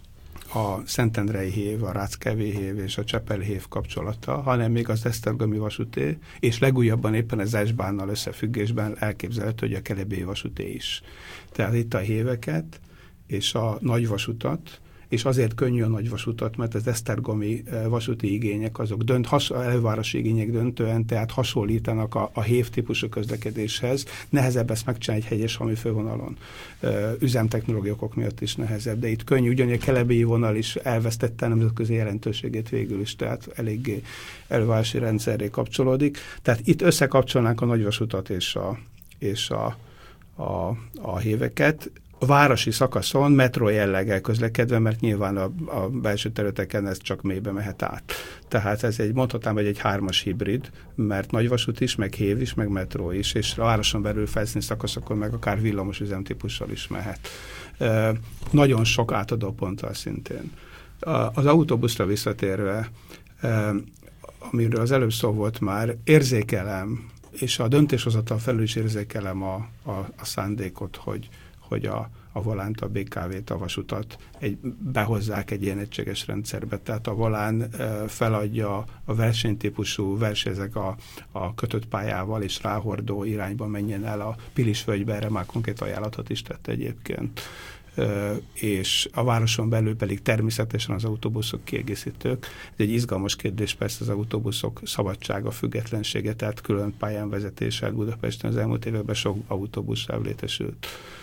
a Szentendrei hév, a Ráckevi hév és a Csepeli hév kapcsolata, hanem még az esztergomi vasúté, és legújabban éppen az S-Bahnnal összefüggésben elképzelhető, hogy a Kelebélyi vasúté is. Tehát itt a héveket és a nagyvasutat, és azért könnyű a nagyvasutat, mert az esztergomi vasúti igények azok dönt, has, elővárosi igények döntően, tehát hasonlítanak a, a hév típusú közlekedéshez. Nehezebb ezt megcsinálni egy hegyes hami fővonalon. Üzemtechnológiai okok miatt is nehezebb, de itt könnyű, ugyanígy a kelebélyi vonal is elvesztette a nemzetközi jelentőségét végül is, tehát eléggé elővárosi rendszerré kapcsolódik. Tehát itt összekapcsolnánk a nagyvasutat és a, és a, a, a héveket, a városi szakaszon metró jelleggel közlekedve, mert nyilván a, a belső területeken ez csak mélybe mehet át. Tehát ez egy, mondhatnám, hogy egy hármas hibrid, mert nagyvasút is, meg hév is, meg metró is, és a városon belül felszíni szakaszokon meg akár villamos üzemtípussal is mehet. E, nagyon sok átadó ponttal szintén. A, az autóbuszra visszatérve, e, amiről az előbb szó volt már, érzékelem, és a döntéshozatal felül is érzékelem a, a, a szándékot, hogy hogy a, a volánt, a bé ká vét, a vasutat egy, behozzák egy ilyen egységes rendszerbe. Tehát a volán e, feladja a versenytípusú, versenyzek a, a kötött pályával, és ráhordó irányba menjen el a Pilisvölgybe, erre már konkrét ajánlatot is tett egyébként. E, és a városon belül pedig természetesen az autóbuszok kiegészítők. Ez egy izgalmas kérdés persze az autóbuszok szabadsága, függetlensége, tehát külön pályán vezetéssel Budapesten az elmúlt években sok autóbuszsáv létesült.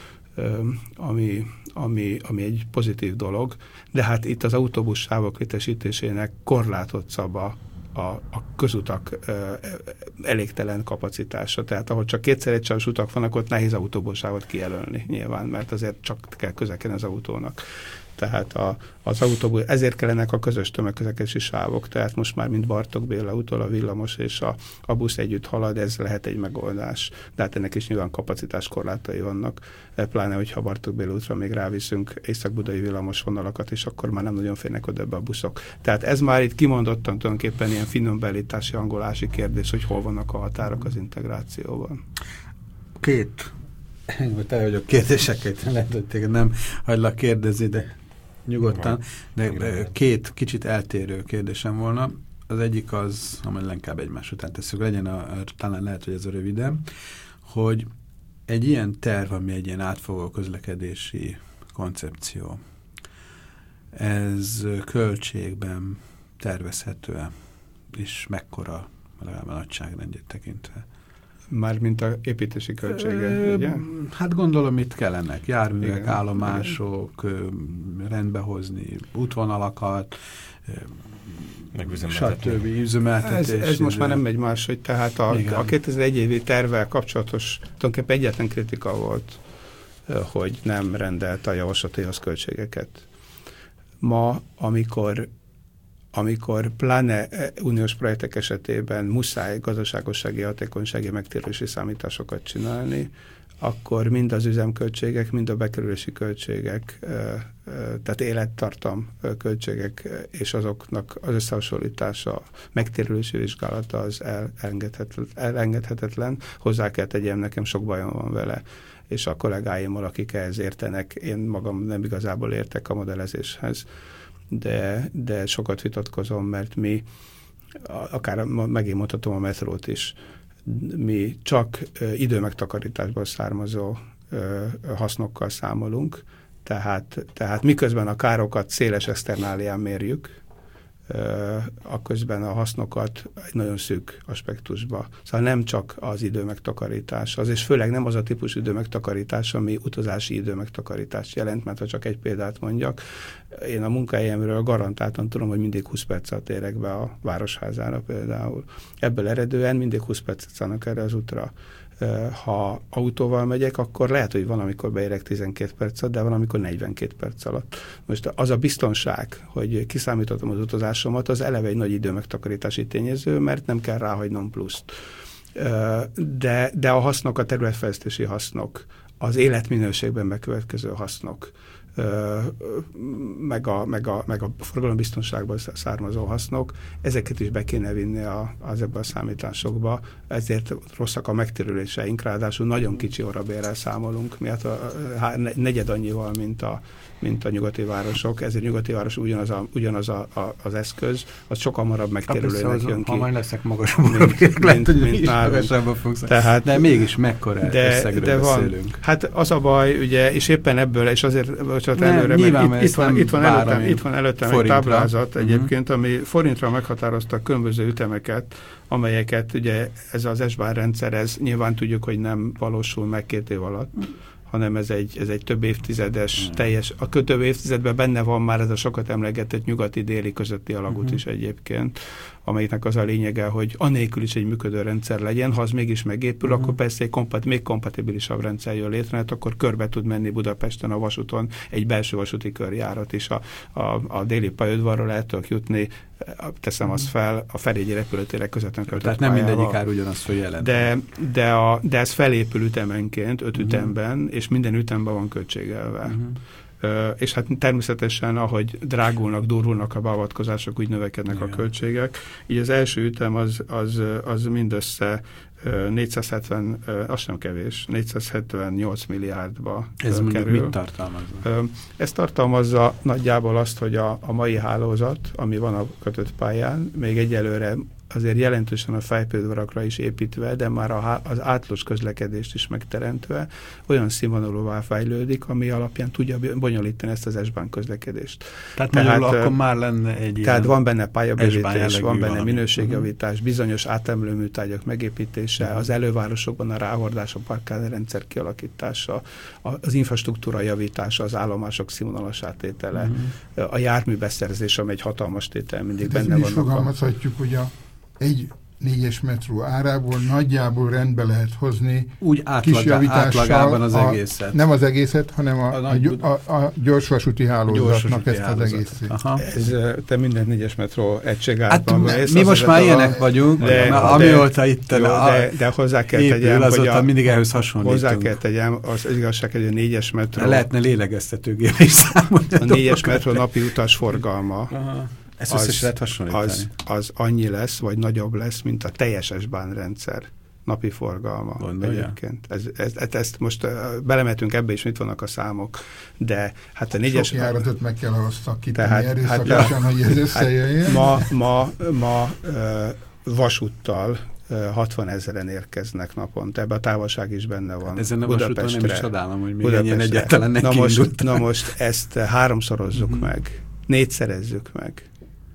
Ami, ami, ami egy pozitív dolog, de hát itt az autóbuszsávok létesítésének korlátot szab a, a, a közutak ö, elégtelen kapacitása. Tehát ahol csak kétszer egysávos utak vannak, ott nehéz autóbuszsávot kijelölni nyilván, mert azért csak kell közlekedni az autónak. Tehát a, az autóbusz, ezért kellenek a közös tömegközlekedési sávok, tehát most már mint Bartók Béla úttól a villamos és a, a busz együtt halad, ez lehet egy megoldás. De hát ennek is nyilván kapacitás korlátai vannak, pláne, hogyha Bartók Béla útra még ráviszünk észak-budai villamos vonalakat, és akkor már nem nagyon férnek oda ebbe a buszok. Tehát ez már itt kimondottan tulajdonképpen ilyen finom beállítási, hangolási kérdés, hogy hol vannak a határok az integrációban. Két, tele vagyok kérdéseket, lehet, hogy téged nem hagylak kérdezni, de Nyugodtan, de két kicsit eltérő kérdésem volna. Az egyik az, amely inkább egymás után tesszük, legyen a, talán lehet, hogy ez a rövidebb, hogy egy ilyen terv, ami egy ilyen átfogó közlekedési koncepció, ez költségben tervezhető-e, és mekkora, legalább a nagyságrendjét tekintve? Mármint a építési költsége, ugye? Hát gondolom, itt kellenek járművek, igen, állomások, igen. rendbehozni útvonalakat, stb. Üzemeltetés. Ez, ez most már nem megy máshogy, tehát a, a kétezer-egy évi tervvel kapcsolatos tulajdonképpen egyetlen kritika volt, hogy nem rendelt a javaslatihoz költségeket. Ma, amikor amikor pláne uniós projektek esetében muszáj gazdaságossági, hatékonysági megtérési számításokat csinálni, akkor mind az üzemköltségek, mind a bekerülési költségek, tehát élettartam költségek és azoknak az összehasonlítása, megtérülési vizsgálata az elengedhetetlen. Hozzá kell tegyem, nekem sok bajom van vele, és a kollégáimmal, akik ehhez értenek, én magam nem igazából értek a modellezéshez, de, de sokat vitatkozom, mert mi, akár megint mondhatom a metrót is, mi csak időmegtakarításból származó hasznokkal számolunk, tehát, tehát miközben a károkat széles externálián mérjük, a közben a hasznokat egy nagyon szűk aspektusba. Szóval nem csak az időmegtakarítás, az és főleg nem az a típusú időmegtakarítás, ami utazási időmegtakarítást jelent, mert ha csak egy példát mondjak, én a munkahelyemről garantáltan tudom, hogy mindig húsz perccel térek be a Városházára például. Ebből eredően mindig húsz percet szállnak erre az útra. Ha autóval megyek, akkor lehet, hogy van, amikor beérek tizenkét percet, de van, amikor negyvenkét perc alatt. Most az a biztonság, hogy kiszámítottam az utazásomat, az eleve egy nagy időmegtakarítási tényező, mert nem kell ráhagynom pluszt. De, de a hasznok, a területfejlesztési hasznok, az életminőségben bekövetkező hasznok, meg a, meg a, meg a forgalombiztonságban származó hasznok, ezeket is be kéne vinni a, az ebben a számításokba, ezért rosszak a megtérüléseink, ráadásul nagyon kicsi órabérrel számolunk, miatt a, a, negyed annyival, mint a, mint a nyugati városok, ezért nyugati város ugyanaz, a, ugyanaz a, a, az eszköz, az sokkal hamarabb megtérülőnek jön ki. Ha majd leszek magasabb mint, lehet, hogy mint nálunk. Tehát, de mégis mekkora de, összegről de beszélünk. Van, hát az a baj, ugye, és éppen ebből, és azért bocsánat, nem, előre, nyilván, mert itt, itt, van, itt, van előttem, itt van előttem egy táblázat uh-huh. egyébként, ami forintra meghatároztak különböző ütemeket, amelyeket ugye ez az es-bán rendszer, ez nyilván tudjuk, hogy nem valósul meg két év alatt, hanem ez egy, ez egy több évtizedes teljes, a több évtizedben benne van már ez a sokat emlegetett nyugati-déli közötti alagút uh-huh. is egyébként, amelyiknek az a lényege, hogy anélkül is egy működő rendszer legyen, ha az mégis megépül, uh-huh. akkor persze egy kompat, még kompatibilisabb rendszer jön létre, mert akkor körbe tud menni Budapesten a vasúton egy belső vasúti körjárat is. A, a, a déli pályaudvarról el tudok jutni, teszem azt fel, a Ferihegyi repülőtérek közvetlenül kötött Tehát nem mindegyik ár ugyanazt fog jelenteni. De, de, a, de ez felépül ütemenként, öt uh-huh. ütemben, és minden ütemben van költségelve. Uh-huh. Uh, és hát természetesen, ahogy drágulnak, durulnak a beavatkozások, úgy növekednek igen. a költségek. Így az első ütem az, az, az mindössze uh, négyszázhetven, uh, az sem kevés, négyszázhetvennyolc milliárdba Ez uh, kerül. mit tartalmazza? Uh, ez tartalmazza nagyjából azt, hogy a, a mai hálózat, ami van a kötött pályán, még egyelőre azért jelentősen a fejpődvarakra is építve, de már a, az átlós közlekedést is megteremtve olyan színvonalúvá fejlődik, ami alapján tudja bonyolítani ezt az es-bán közlekedést. Tehát, tehát akkor már lenne egy Tehát van benne pályabővítés, van benne minőségjavítás, bizonyos átemlő műtárgyak megépítése, uh-huh. az elővárosokban a ráhordás, a parkálórendszer kialakítása, az infrastruktúra javítása, az állomások színvonalas átétele, uh-huh. a járműbeszerzés, ami egy hatalmas tétel, mindig hát benne vannak. Fogalmazhatjuk, hogy a egy négyes metró árából nagyjából rendbe lehet hozni úgy átlag, átlagában az a, egészet. Nem az egészet, hanem a, a, a, a gyorsvasúti hálózatnak ezt az egészét. Ez, te minden négyes metró egységárban. Hát mi most már ilyenek vagyunk, de, de, amióta itt jó, a, de, de hozzá kell épül, tegyem, hogy a, mindig ehhez hasonlítunk. Hozzá kell tegyem, az igazság, hogy a négyes metró... De lehetne lélegeztetőgép is számolni. A négyes metró napi utas forgalma. Aha. Ezt össze is lehet hasonlítani. Az, az annyi lesz, vagy nagyobb lesz, mint a teljes es-bán rendszer napi forgalma. Gondolja? Egyébként. Ez, ez, ez, ezt most uh, belemetünk ebbe is, mit vannak a számok, de hát a négyes... Sok járatot meg kell ahhoz szakítani tehát, erőszakosan, hát, hogy ez összejöjjön. Ma, ma, ma uh, vasúttal hatvanezeren érkeznek naponta. Ebben a távolság is benne van. Hát ezen a vasúton nem is csodálom, hogy még ennyien Budapestre. egyáltalán neki na most, indult. na most ezt háromszorozzuk uh-huh. meg, négyszerezzük meg.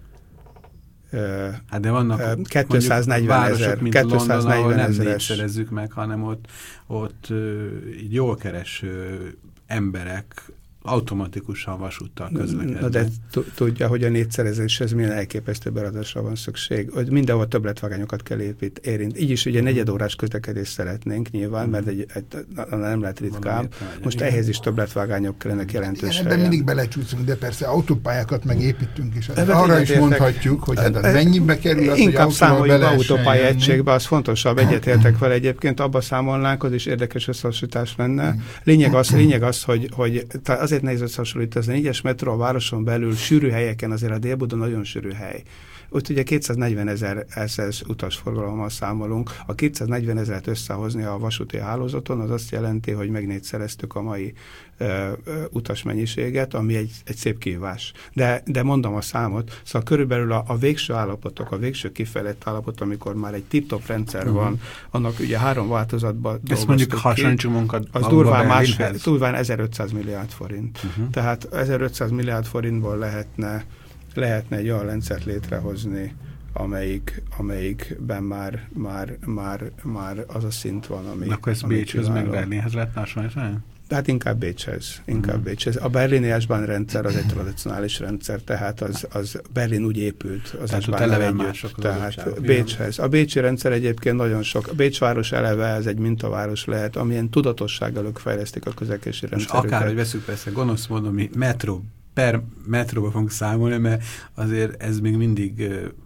Hát de vannak kétszáznegyven ezer, kétszáznegyven nem ezeres. négyszerezzük meg, hanem ott, ott így jól kereső emberek automatikusan vasúttal közlekednek. Na de tudja, hogy a négyszerezéshez milyen elképesztő beradásra van szükség. Hogy mindenhol többletvagányokat kell épít, érint. Így is ugye negyedórás közlekedést szeretnénk nyilván, mert egy, egy, nem lehet ritkább. Most ehhez is többletvágányok kellenek jelentős helyen. Ebben mindig belecsúszunk, de persze autópályákat megépítünk, és arra is mondhatjuk, hogy hát mennyibe kerül az, inkább számoljuk autópálya egységbe, az fontosabb, egyetértek vele egyébként, abba számolnánk, az is érdekes összehasonlítás lenne. Lényeg az, lényeg az hogy, hogy azért nehéz összehasonlítani. A négyes metró a városon belül sűrű helyeken, azért a Dél-Buda nagyon sűrű hely. Ott ugye kétszáznegyven ezer utasforgalommal számolunk. A kétszáznegyven ezeret összehozni a vasúti hálózaton, az azt jelenti, hogy megnégyszereztük a mai ö, ö, utasmennyiséget, ami egy, egy szép kihívás. De, de mondom a számot, szóval körülbelül a, a végső állapotok, a végső kifejlett állapot, amikor már egy tip-top rendszer uh-huh. van, annak ugye három változatban ezt mondjuk hasonlítsuk munkat az durván, másfél, durván ezerötszáz milliárd forint. Uh-huh. Tehát ezerötszáz milliárd forintból lehetne lehetne egy olyan rendszert létrehozni, amelyik, amelyikben már, már, már, már az a szint van, ami... Akkor ez Bécshez meg Berlinhez lehetne hasonlítani? Hát inkább Bécshez. Inkább mm. Bécshez. A berlini S-Bahn rendszer az egy tradicionális rendszer, tehát az, az Berlin úgy épült, az S-Bahn együtt. Tehát Bécshez. A bécsi rendszer egyébként nagyon sok. A Bécs város eleve ez egy mintaváros lehet, amilyen tudatossággal ők fejlesztik a közlekedési rendszerüket. Akár, hogy veszük persze gonosz módon, mi metró per metróba fogunk számolni, mert azért ez még mindig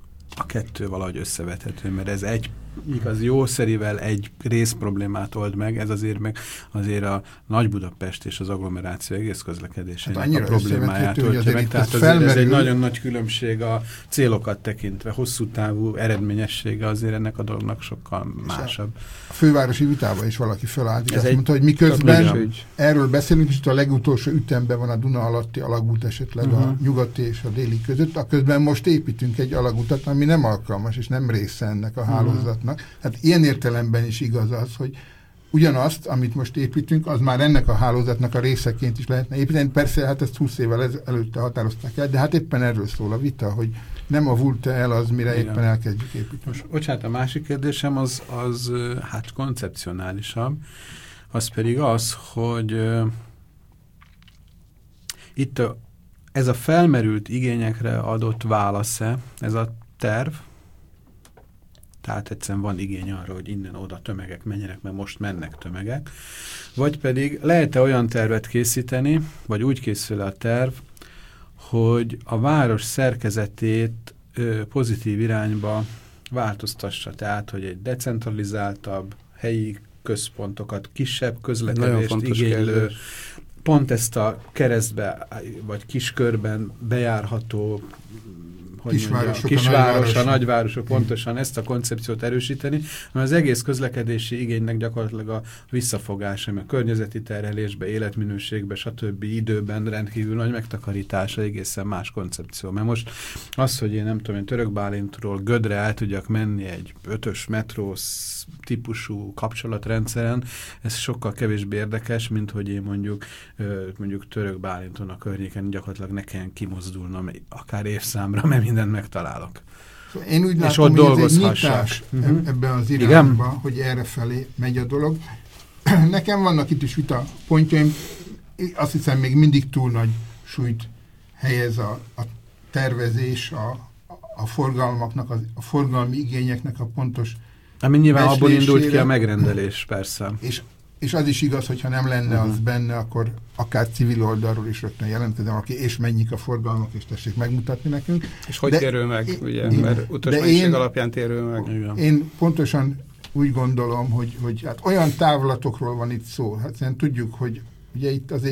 a kettő valahogy összevethető, mert ez egy igaz jószerivel egy rész problémát old meg, ez azért meg azért a Nagy-Budapest és az agglomeráció egész közlekedésének hát a problémáját oldja meg. Tehát azért felmerül... ez egy nagyon nagy különbség a célokat tekintve, hosszú távú eredményessége azért ennek a dolognak sokkal másabb. A fővárosi vitában is valaki felállt, és azt mondta, hogy miközben erről beszélünk, és itt a legutolsó ütemben van a Duna alatti alagút esetleg uh-huh. a nyugati és a déli között, a közben most építünk egy alagutat, ami nem alkalmas, és nem része ennek a uh-huh. hálózatnak. Hát ilyen értelemben is igaz az, hogy ugyanazt, amit most építünk, az már ennek a hálózatnak a részeként is lehetne építeni. Persze, hát ezt húsz évvel előtte határozták el, de hát éppen erről szól a vita, hogy nem avult el az, mire igen. éppen elkezdjük építeni. Most, bocsánat, a másik kérdésem az, az hát koncepcionálisabb, az pedig az, hogy uh, itt a, ez a felmerült igényekre adott válasz-e, ez a terv, tehát egyszerűen van igény arra, hogy innen oda tömegek menjenek, mert most mennek tömegek, vagy pedig lehet-e olyan tervet készíteni, vagy úgy készül a terv, hogy a város szerkezetét ö, pozitív irányba változtassa, tehát, hogy egy decentralizáltabb helyi központokat, kisebb közlekedést igénylő, kérdés. Pont ezt a keresztbe, vagy kiskörben bejárható kisvárosok, kisváros, a nagyvárosok, pontosan ezt a koncepciót erősíteni, mert az egész közlekedési igénynek gyakorlatilag a visszafogása, mert a környezeti terhelésbe, életminőségbe, stb. Időben rendkívül nagy megtakarítása, egészen más koncepció. Mert most az, hogy én nem tudom, én Török Bálintról Gödre el tudjak menni egy ötös metró típusú kapcsolatrendszeren, ez sokkal kevésbé érdekes, mint hogy én mondjuk mondjuk Török Bálinton a környéken gyakorlatilag ne kelljen kimozdulnom akár évszámra, mert mindent megtalálok. Én úgy látom, hogy ez egy nyitás uh-huh. ebben az irányba, igen? Hogy errefelé megy a dolog. Nekem vannak itt is vita pontjaim, azt hiszem még mindig túl nagy súlyt helyez a, a tervezés, a, a forgalmaknak, a, a forgalmi igényeknek a pontos ami nyilván abból indult ki a megrendelés, persze. És, és az is igaz, hogyha nem lenne uh-huh. az benne, akkor akár civil oldalról is rögtön jelentkezem, aki és mennyik a forgalmak, és tessék megmutatni nekünk. És hogy de, térül meg, én, ugye? Én, mert utasmennyiség alapján térül meg. Igen. Én pontosan úgy gondolom, hogy, hogy hát olyan távlatokról van itt szó. Hát tudjuk, hogy ugye itt azért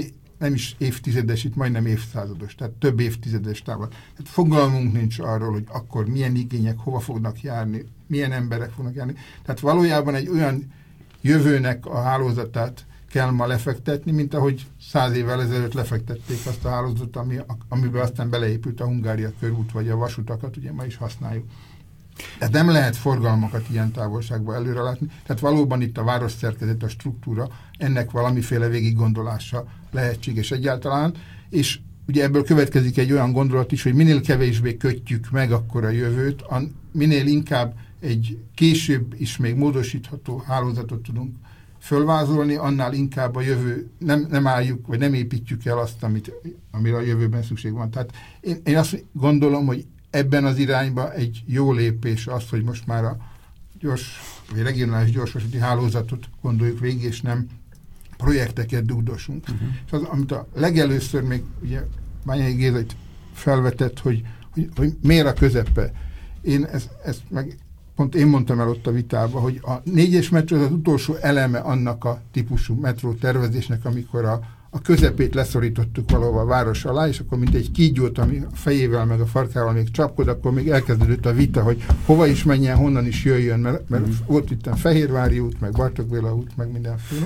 nem is évtizedes, itt majdnem évszázados, tehát több évtizedes távol. Tehát fogalmunk nincs arról, hogy akkor milyen igények hova fognak járni, milyen emberek fognak járni. Tehát valójában egy olyan jövőnek a hálózatát kell ma lefektetni, mint ahogy száz évvel ezelőtt lefektették azt a hálózatot, ami, amiben aztán beleépült a Hungária körút, vagy a vasutakat, ugye ma is használjuk. Tehát nem lehet forgalmakat ilyen távolságban előre látni. Tehát valóban itt a városszerkezet, a struktúra, ennek valamiféle végiggondolása lehetséges egyáltalán, és ugye ebből következik egy olyan gondolat is, hogy minél kevésbé kötjük meg akkor a jövőt, minél inkább egy később is még módosítható hálózatot tudunk fölvázolni, annál inkább a jövő, nem, nem álljuk, vagy nem építjük el azt, amit, amire a jövőben szükség van. Tehát én, én azt gondolom, hogy ebben az irányban egy jó lépés az, hogy most már a gyors, vagy regionális gyorsvasúti hálózatot gondoljuk végig, és nem projekteket dugdosunk. Uh-huh. És az, amit a legelőször még ugye Bányai Géza itt felvetett, hogy, hogy, hogy miért a közepe. Én ezt, ezt meg pont én mondtam el ott a vitában, hogy a négyes metró az, az utolsó eleme annak a típusú metró tervezésnek, amikor a, a közepét leszorítottuk valahol a város alá, és akkor mint egy kígyót, ami a fejével meg a farkával még csapkod, akkor még elkezdődött a vita, hogy hova is menjen, honnan is jöjjön, mert, mert mm. volt itt a Fehérvári út, meg Bartók Béla út, meg mindenféle.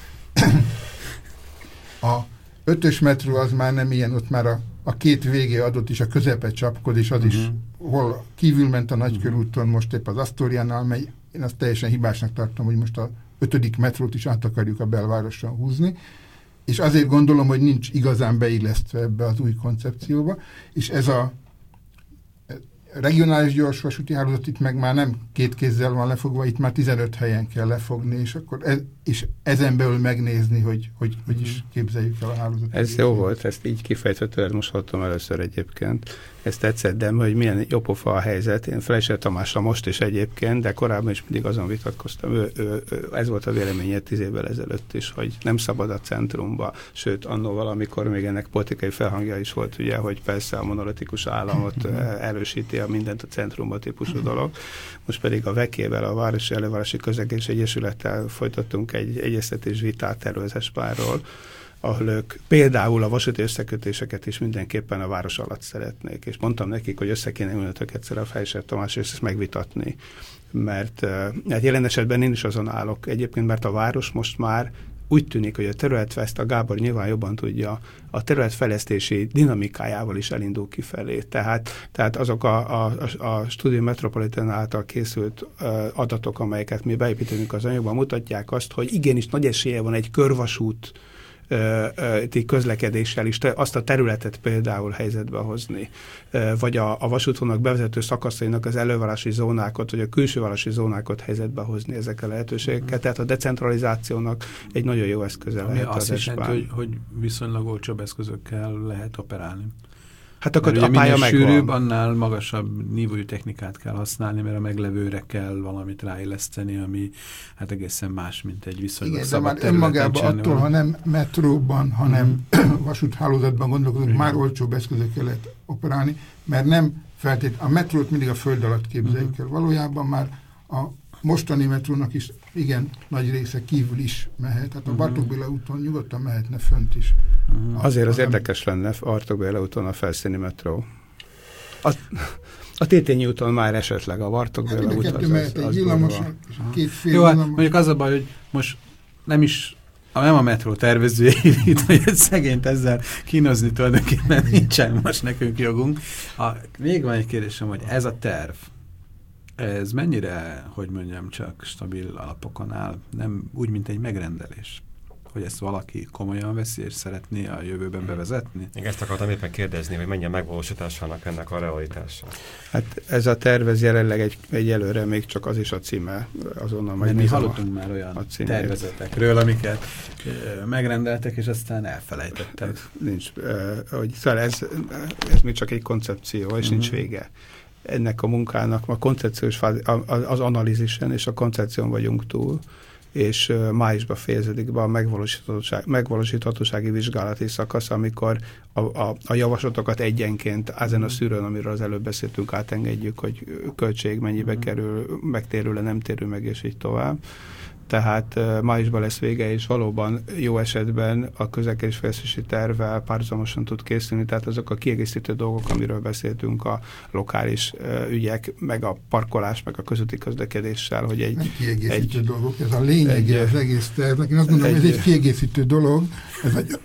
A ötös metró az már nem ilyen, ott már a, a két végé adott is, a közepe csapkod, és az mm-hmm. is hol kívül ment a Nagykörúton, most épp az Asztóriánál megy. Én azt teljesen hibásnak tartom, hogy most a ötödik metrót is át akarjuk a belvároson húzni, és azért gondolom, hogy nincs igazán beillesztve ebbe az új koncepcióba, és ez a regionális gyorsvasúti hálózat itt meg már nem két kézzel van lefogva, itt már tizenöt helyen kell lefogni, és akkor ez, és ezen belül megnézni, hogy hogy, hogy is képzeljük el a hálózatot. Ez jó volt, ezt így kifejthetően most hallottam először egyébként. Ezt tetszett, de hogy milyen jópofa a helyzet. Én Fleischer Tamásra most is egyébként, de korábban is mindig azon vitatkoztam. Ő, ő, ő, ez volt a véleménye tíz évvel ezelőtt is, hogy nem szabad a centrumba, sőt, annól valamikor még ennek politikai felhangja is volt, ugye, hogy persze a monolitikus államot erősíti a mindent a centrumba típusú dolog. Most pedig a vekével, a Városi Elővárosi Közlekedési Egyesülettel folytattunk egy egyeztetés vitát tervezéspárról, ahol ők például a vasúti összekötéseket is mindenképpen a város alatt szeretnék. És mondtam nekik, hogy össze kéne ülnötök egyszer a Fleischer Tamás, és ezt megvitatni. Mert hát jelen esetben én is azon állok egyébként, mert a város most már úgy tűnik, hogy a területfejlesztés, a Gábor nyilván jobban tudja, a területfejlesztési dinamikájával is elindul kifelé. Tehát, tehát azok a, a, a Studio Metropolitan által készült uh, adatok, amelyeket mi beépítünk az anyagban, mutatják azt, hogy igenis nagy esélye van egy körvasút közlekedéssel is azt a területet például helyzetbe hozni, vagy a, a vasútvonalak bevezető szakaszainak az elővárosi zónákat, vagy a külsővárosi zónákat helyzetbe hozni ezek a lehetőségeket. Tehát a decentralizációnak egy nagyon jó eszköze ami lehet. Azt is jelenti, hogy, hogy viszonylag olcsóbb eszközökkel lehet operálni. Hát akkor mert a pálya megvan. Sűrűbb, annál magasabb nívójú technikát kell használni, mert a meglevőre kell valamit ráilleszteni, ami hát egészen más, mint egy viszonylag igen, szabad területen. Igen, de már önmagában attól, ha nem metróban, hanem mm. vasúthálózatban gondolkodunk, már olcsóbb eszközökkel lehet operálni, mert nem feltétlenül, a metrót mindig a föld alatt képzeljük mm. el. Valójában már a mostani metrónak is igen nagy része kívül is mehet. Hát a Bartók Béla úton nyugodtan mehetne fönt is. Uh-huh. Azért az, az érdekes am... lenne Bartók Béla úton a felszíni metró. A, a Tétényi úton már esetleg a Bartók Béla út az, az, az villamos, két fél jó, hát mondjuk az a baj, hogy most nem is nem a metró tervezője itt, hogy egy szegényt ezzel kínozni tulajdonképpen nincsen most nekünk jogunk. A, még van egy kérdésem, hogy ez a terv, ez mennyire, hogy mondjam, csak stabil alapokon áll, nem úgy, mint egy megrendelés, hogy ezt valaki komolyan veszi, és szeretné a jövőben bevezetni? Én ezt akartam éppen kérdezni, hogy mennyi a megvalósításának ennek a realitása. Hát ez a tervez jelenleg egy, egy előre még csak az is a címe, azonnal majd mi hallottunk már olyan tervezetekről, amiket e, megrendeltek, és aztán elfelejtettek. Nincs, e, hogy, szóval ez, ez még csak egy koncepció, és uh-huh. nincs vége. Ennek a munkának a koncepciós fáz, az analízisen és a koncepción vagyunk túl, és májusban fejeződik be a megvalósíthatóság, megvalósíthatósági vizsgálati szakasz, amikor a, a, a javaslatokat egyenként ezen a szűrőn, amiről az előbb beszéltünk, átengedjük, hogy költség mennyibe kerül, megtérül-e, nem térül meg, és így tovább. Tehát uh, májusban lesz vége, és valóban jó esetben a közlekedésfejlesztési tervvel párhuzamosan tud készülni, tehát azok a kiegészítő dolgok, amiről beszéltünk, a lokális uh, ügyek, meg a parkolás, meg a közúti közlekedéssel, hogy egy... Nem kiegészítő egy, dolgok, ez a lényege az egész tervnek. Én azt gondolom, egy, hogy ez egy kiegészítő dolog, ez egy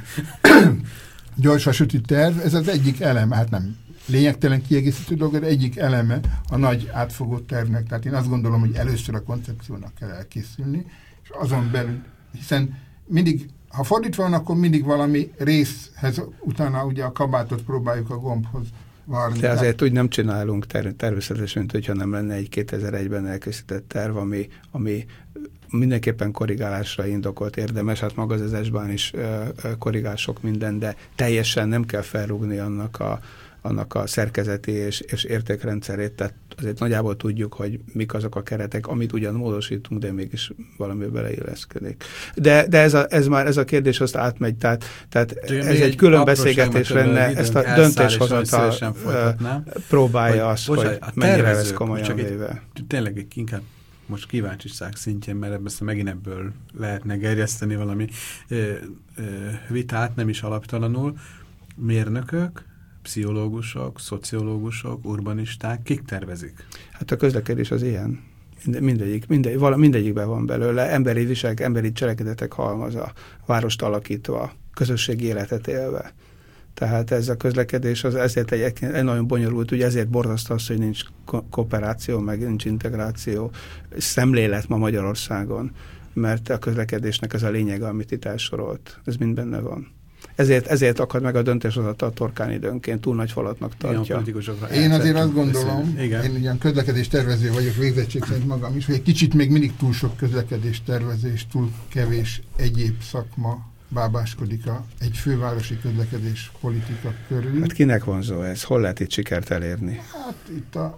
gyorsvasúti terv, ez az egyik eleme, hát nem lényegtelen kiegészítő dolog, de egyik eleme a nagy átfogó tervnek. Tehát én azt gondolom, hogy először a koncepciónak kell elkészülni, és azon belül, hiszen mindig, ha fordítva van, akkor mindig valami részhez, utána ugye a kabátot próbáljuk a gombhoz varni. De azért Tehát... úgy nem csinálunk ter- természetesen, mint hogyha nem lenne egy kétezer-egyben elkészített terv, ami, ami mindenképpen korrigálásra indokolt, érdemes, hát maga az es-bán is ö, ö, korrigál sok minden, de teljesen nem kell felrúgni annak a annak a szerkezeti és, és értékrendszerét, tehát azért nagyjából tudjuk, hogy mik azok a keretek, amit ugyan módosítunk, de mégis valami beleilleszkedik. De, de ez, a, ez már ez a kérdés azt átmegy, tehát, tehát ez egy, egy külön beszélgetés lenne, ezt a döntéshozatal próbálja azt, hogy, hogy mennyire lesz komolyan véve. Tényleg inkább most kíváncsiság szintjén, mert ebben megint ebből lehetne gerjeszteni valami ö, ö, vitát, nem is alaptalanul. Mérnökök, pszichológusok, szociológusok, urbanisták, kik tervezik? Hát a közlekedés az ilyen. Minde, mindegyik, mindegy, vala, mindegyikben van belőle. Emberi viselek, emberi cselekedetek halmaza, várost alakítva, közösségi életet élve. Tehát ez a közlekedés az ezért egy, egy nagyon bonyolult, ugye ezért borzasztó az, hogy nincs ko- kooperáció, meg nincs integráció, szemlélet ma Magyarországon, mert a közlekedésnek ez a lényege, amit itt elsorolt. Ez mind benne van. Ezért, ezért akad meg a döntéshozatal a torkán időnként, túl nagy falatnak tartja. Én azért azt gondolom, én ugyan közlekedés tervező vagyok, végzettség szerint magam is, hogy egy kicsit még mindig túl sok közlekedés tervezés, túl kevés egyéb szakma bábáskodik a, egy fővárosi közlekedés politika körül. Hát kinek vonzó ez? Hol lehet itt sikert elérni? Hát itt a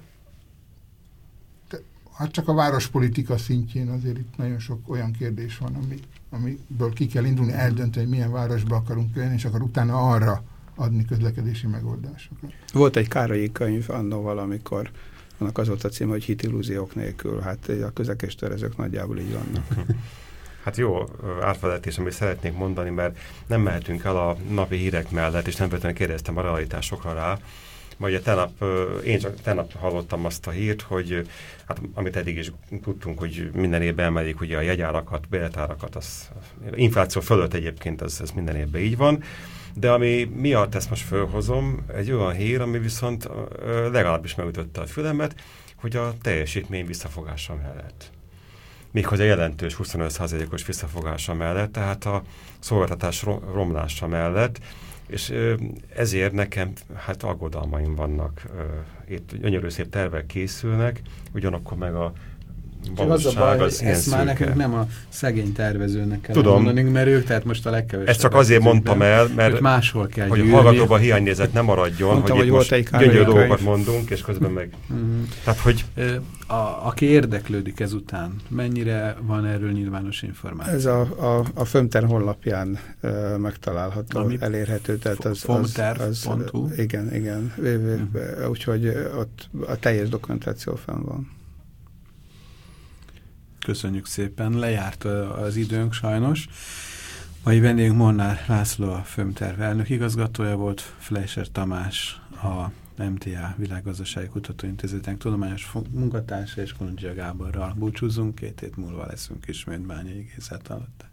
te, hát csak a várospolitika szintjén azért itt nagyon sok olyan kérdés van, ami amiből ki kell indulni, eldönteni, hogy milyen városba akarunk jönni, és akkor utána arra adni közlekedési megoldásokat. Volt egy Károlyi könyv annó valamikor, annak az volt a címe, hogy hitillúziók nélkül. Hát a közlekedés tervezők nagyjából így vannak. Hát jó átvezetés, amit szeretnék mondani, mert nem mehetünk el a napi hírek mellett, és nem véletlenül kérdeztem a realitásokra rá. Majd tegnap, én csak tegnap hallottam azt a hírt, hogy hát, amit eddig is tudtunk, hogy minden évben emelik ugye a jegyárakat, bérletárakat, az infláció fölött egyébként ez, ez minden évben így van, de ami miatt ezt most fölhozom, egy olyan hír, ami viszont legalábbis megütötte a fülemet, hogy a teljesítmény visszafogása mellett. Méghozzá jelentős huszonöt százalékos visszafogása mellett, tehát a szolgáltatás romlása mellett, és ezért nekem hát aggodalmaim vannak. Itt gyönyörű szép tervek készülnek, ugyanakkor meg a valóság az, az ilyen ezt már nekünk nem a szegény tervezőnek kell Tudom. mondani, mert ők tehát most a legkevesebb. Ezt csak azért mondtam el, mert máshol kell hogy hallgatóban hiánynézet nem maradjon, mondtam, hogy, hogy itt most gyönyörű dolgokat mondunk, és közben meg... Uh-huh. Tehát, hogy... A, aki érdeklődik ezután, mennyire van erről nyilvános információ? Ez a, a, a Fömter honlapján uh, megtalálható, Ami elérhető. Tehát az, fomterv pont hu az, igen, igen. Uh-huh. Úgyhogy ott a teljes dokumentáció fenn van. Köszönjük szépen, lejárt az időnk sajnos. Mai vendégünk Molnár László, a Fömterv elnök igazgatója volt, Fleischer Tamás, a em té á Világgazdasági Kutatóintézetek tudományos munkatársa, és Kolundzsia Gáborral búcsúzunk, két hét múlva leszünk ismét Bányai Gézát alatt.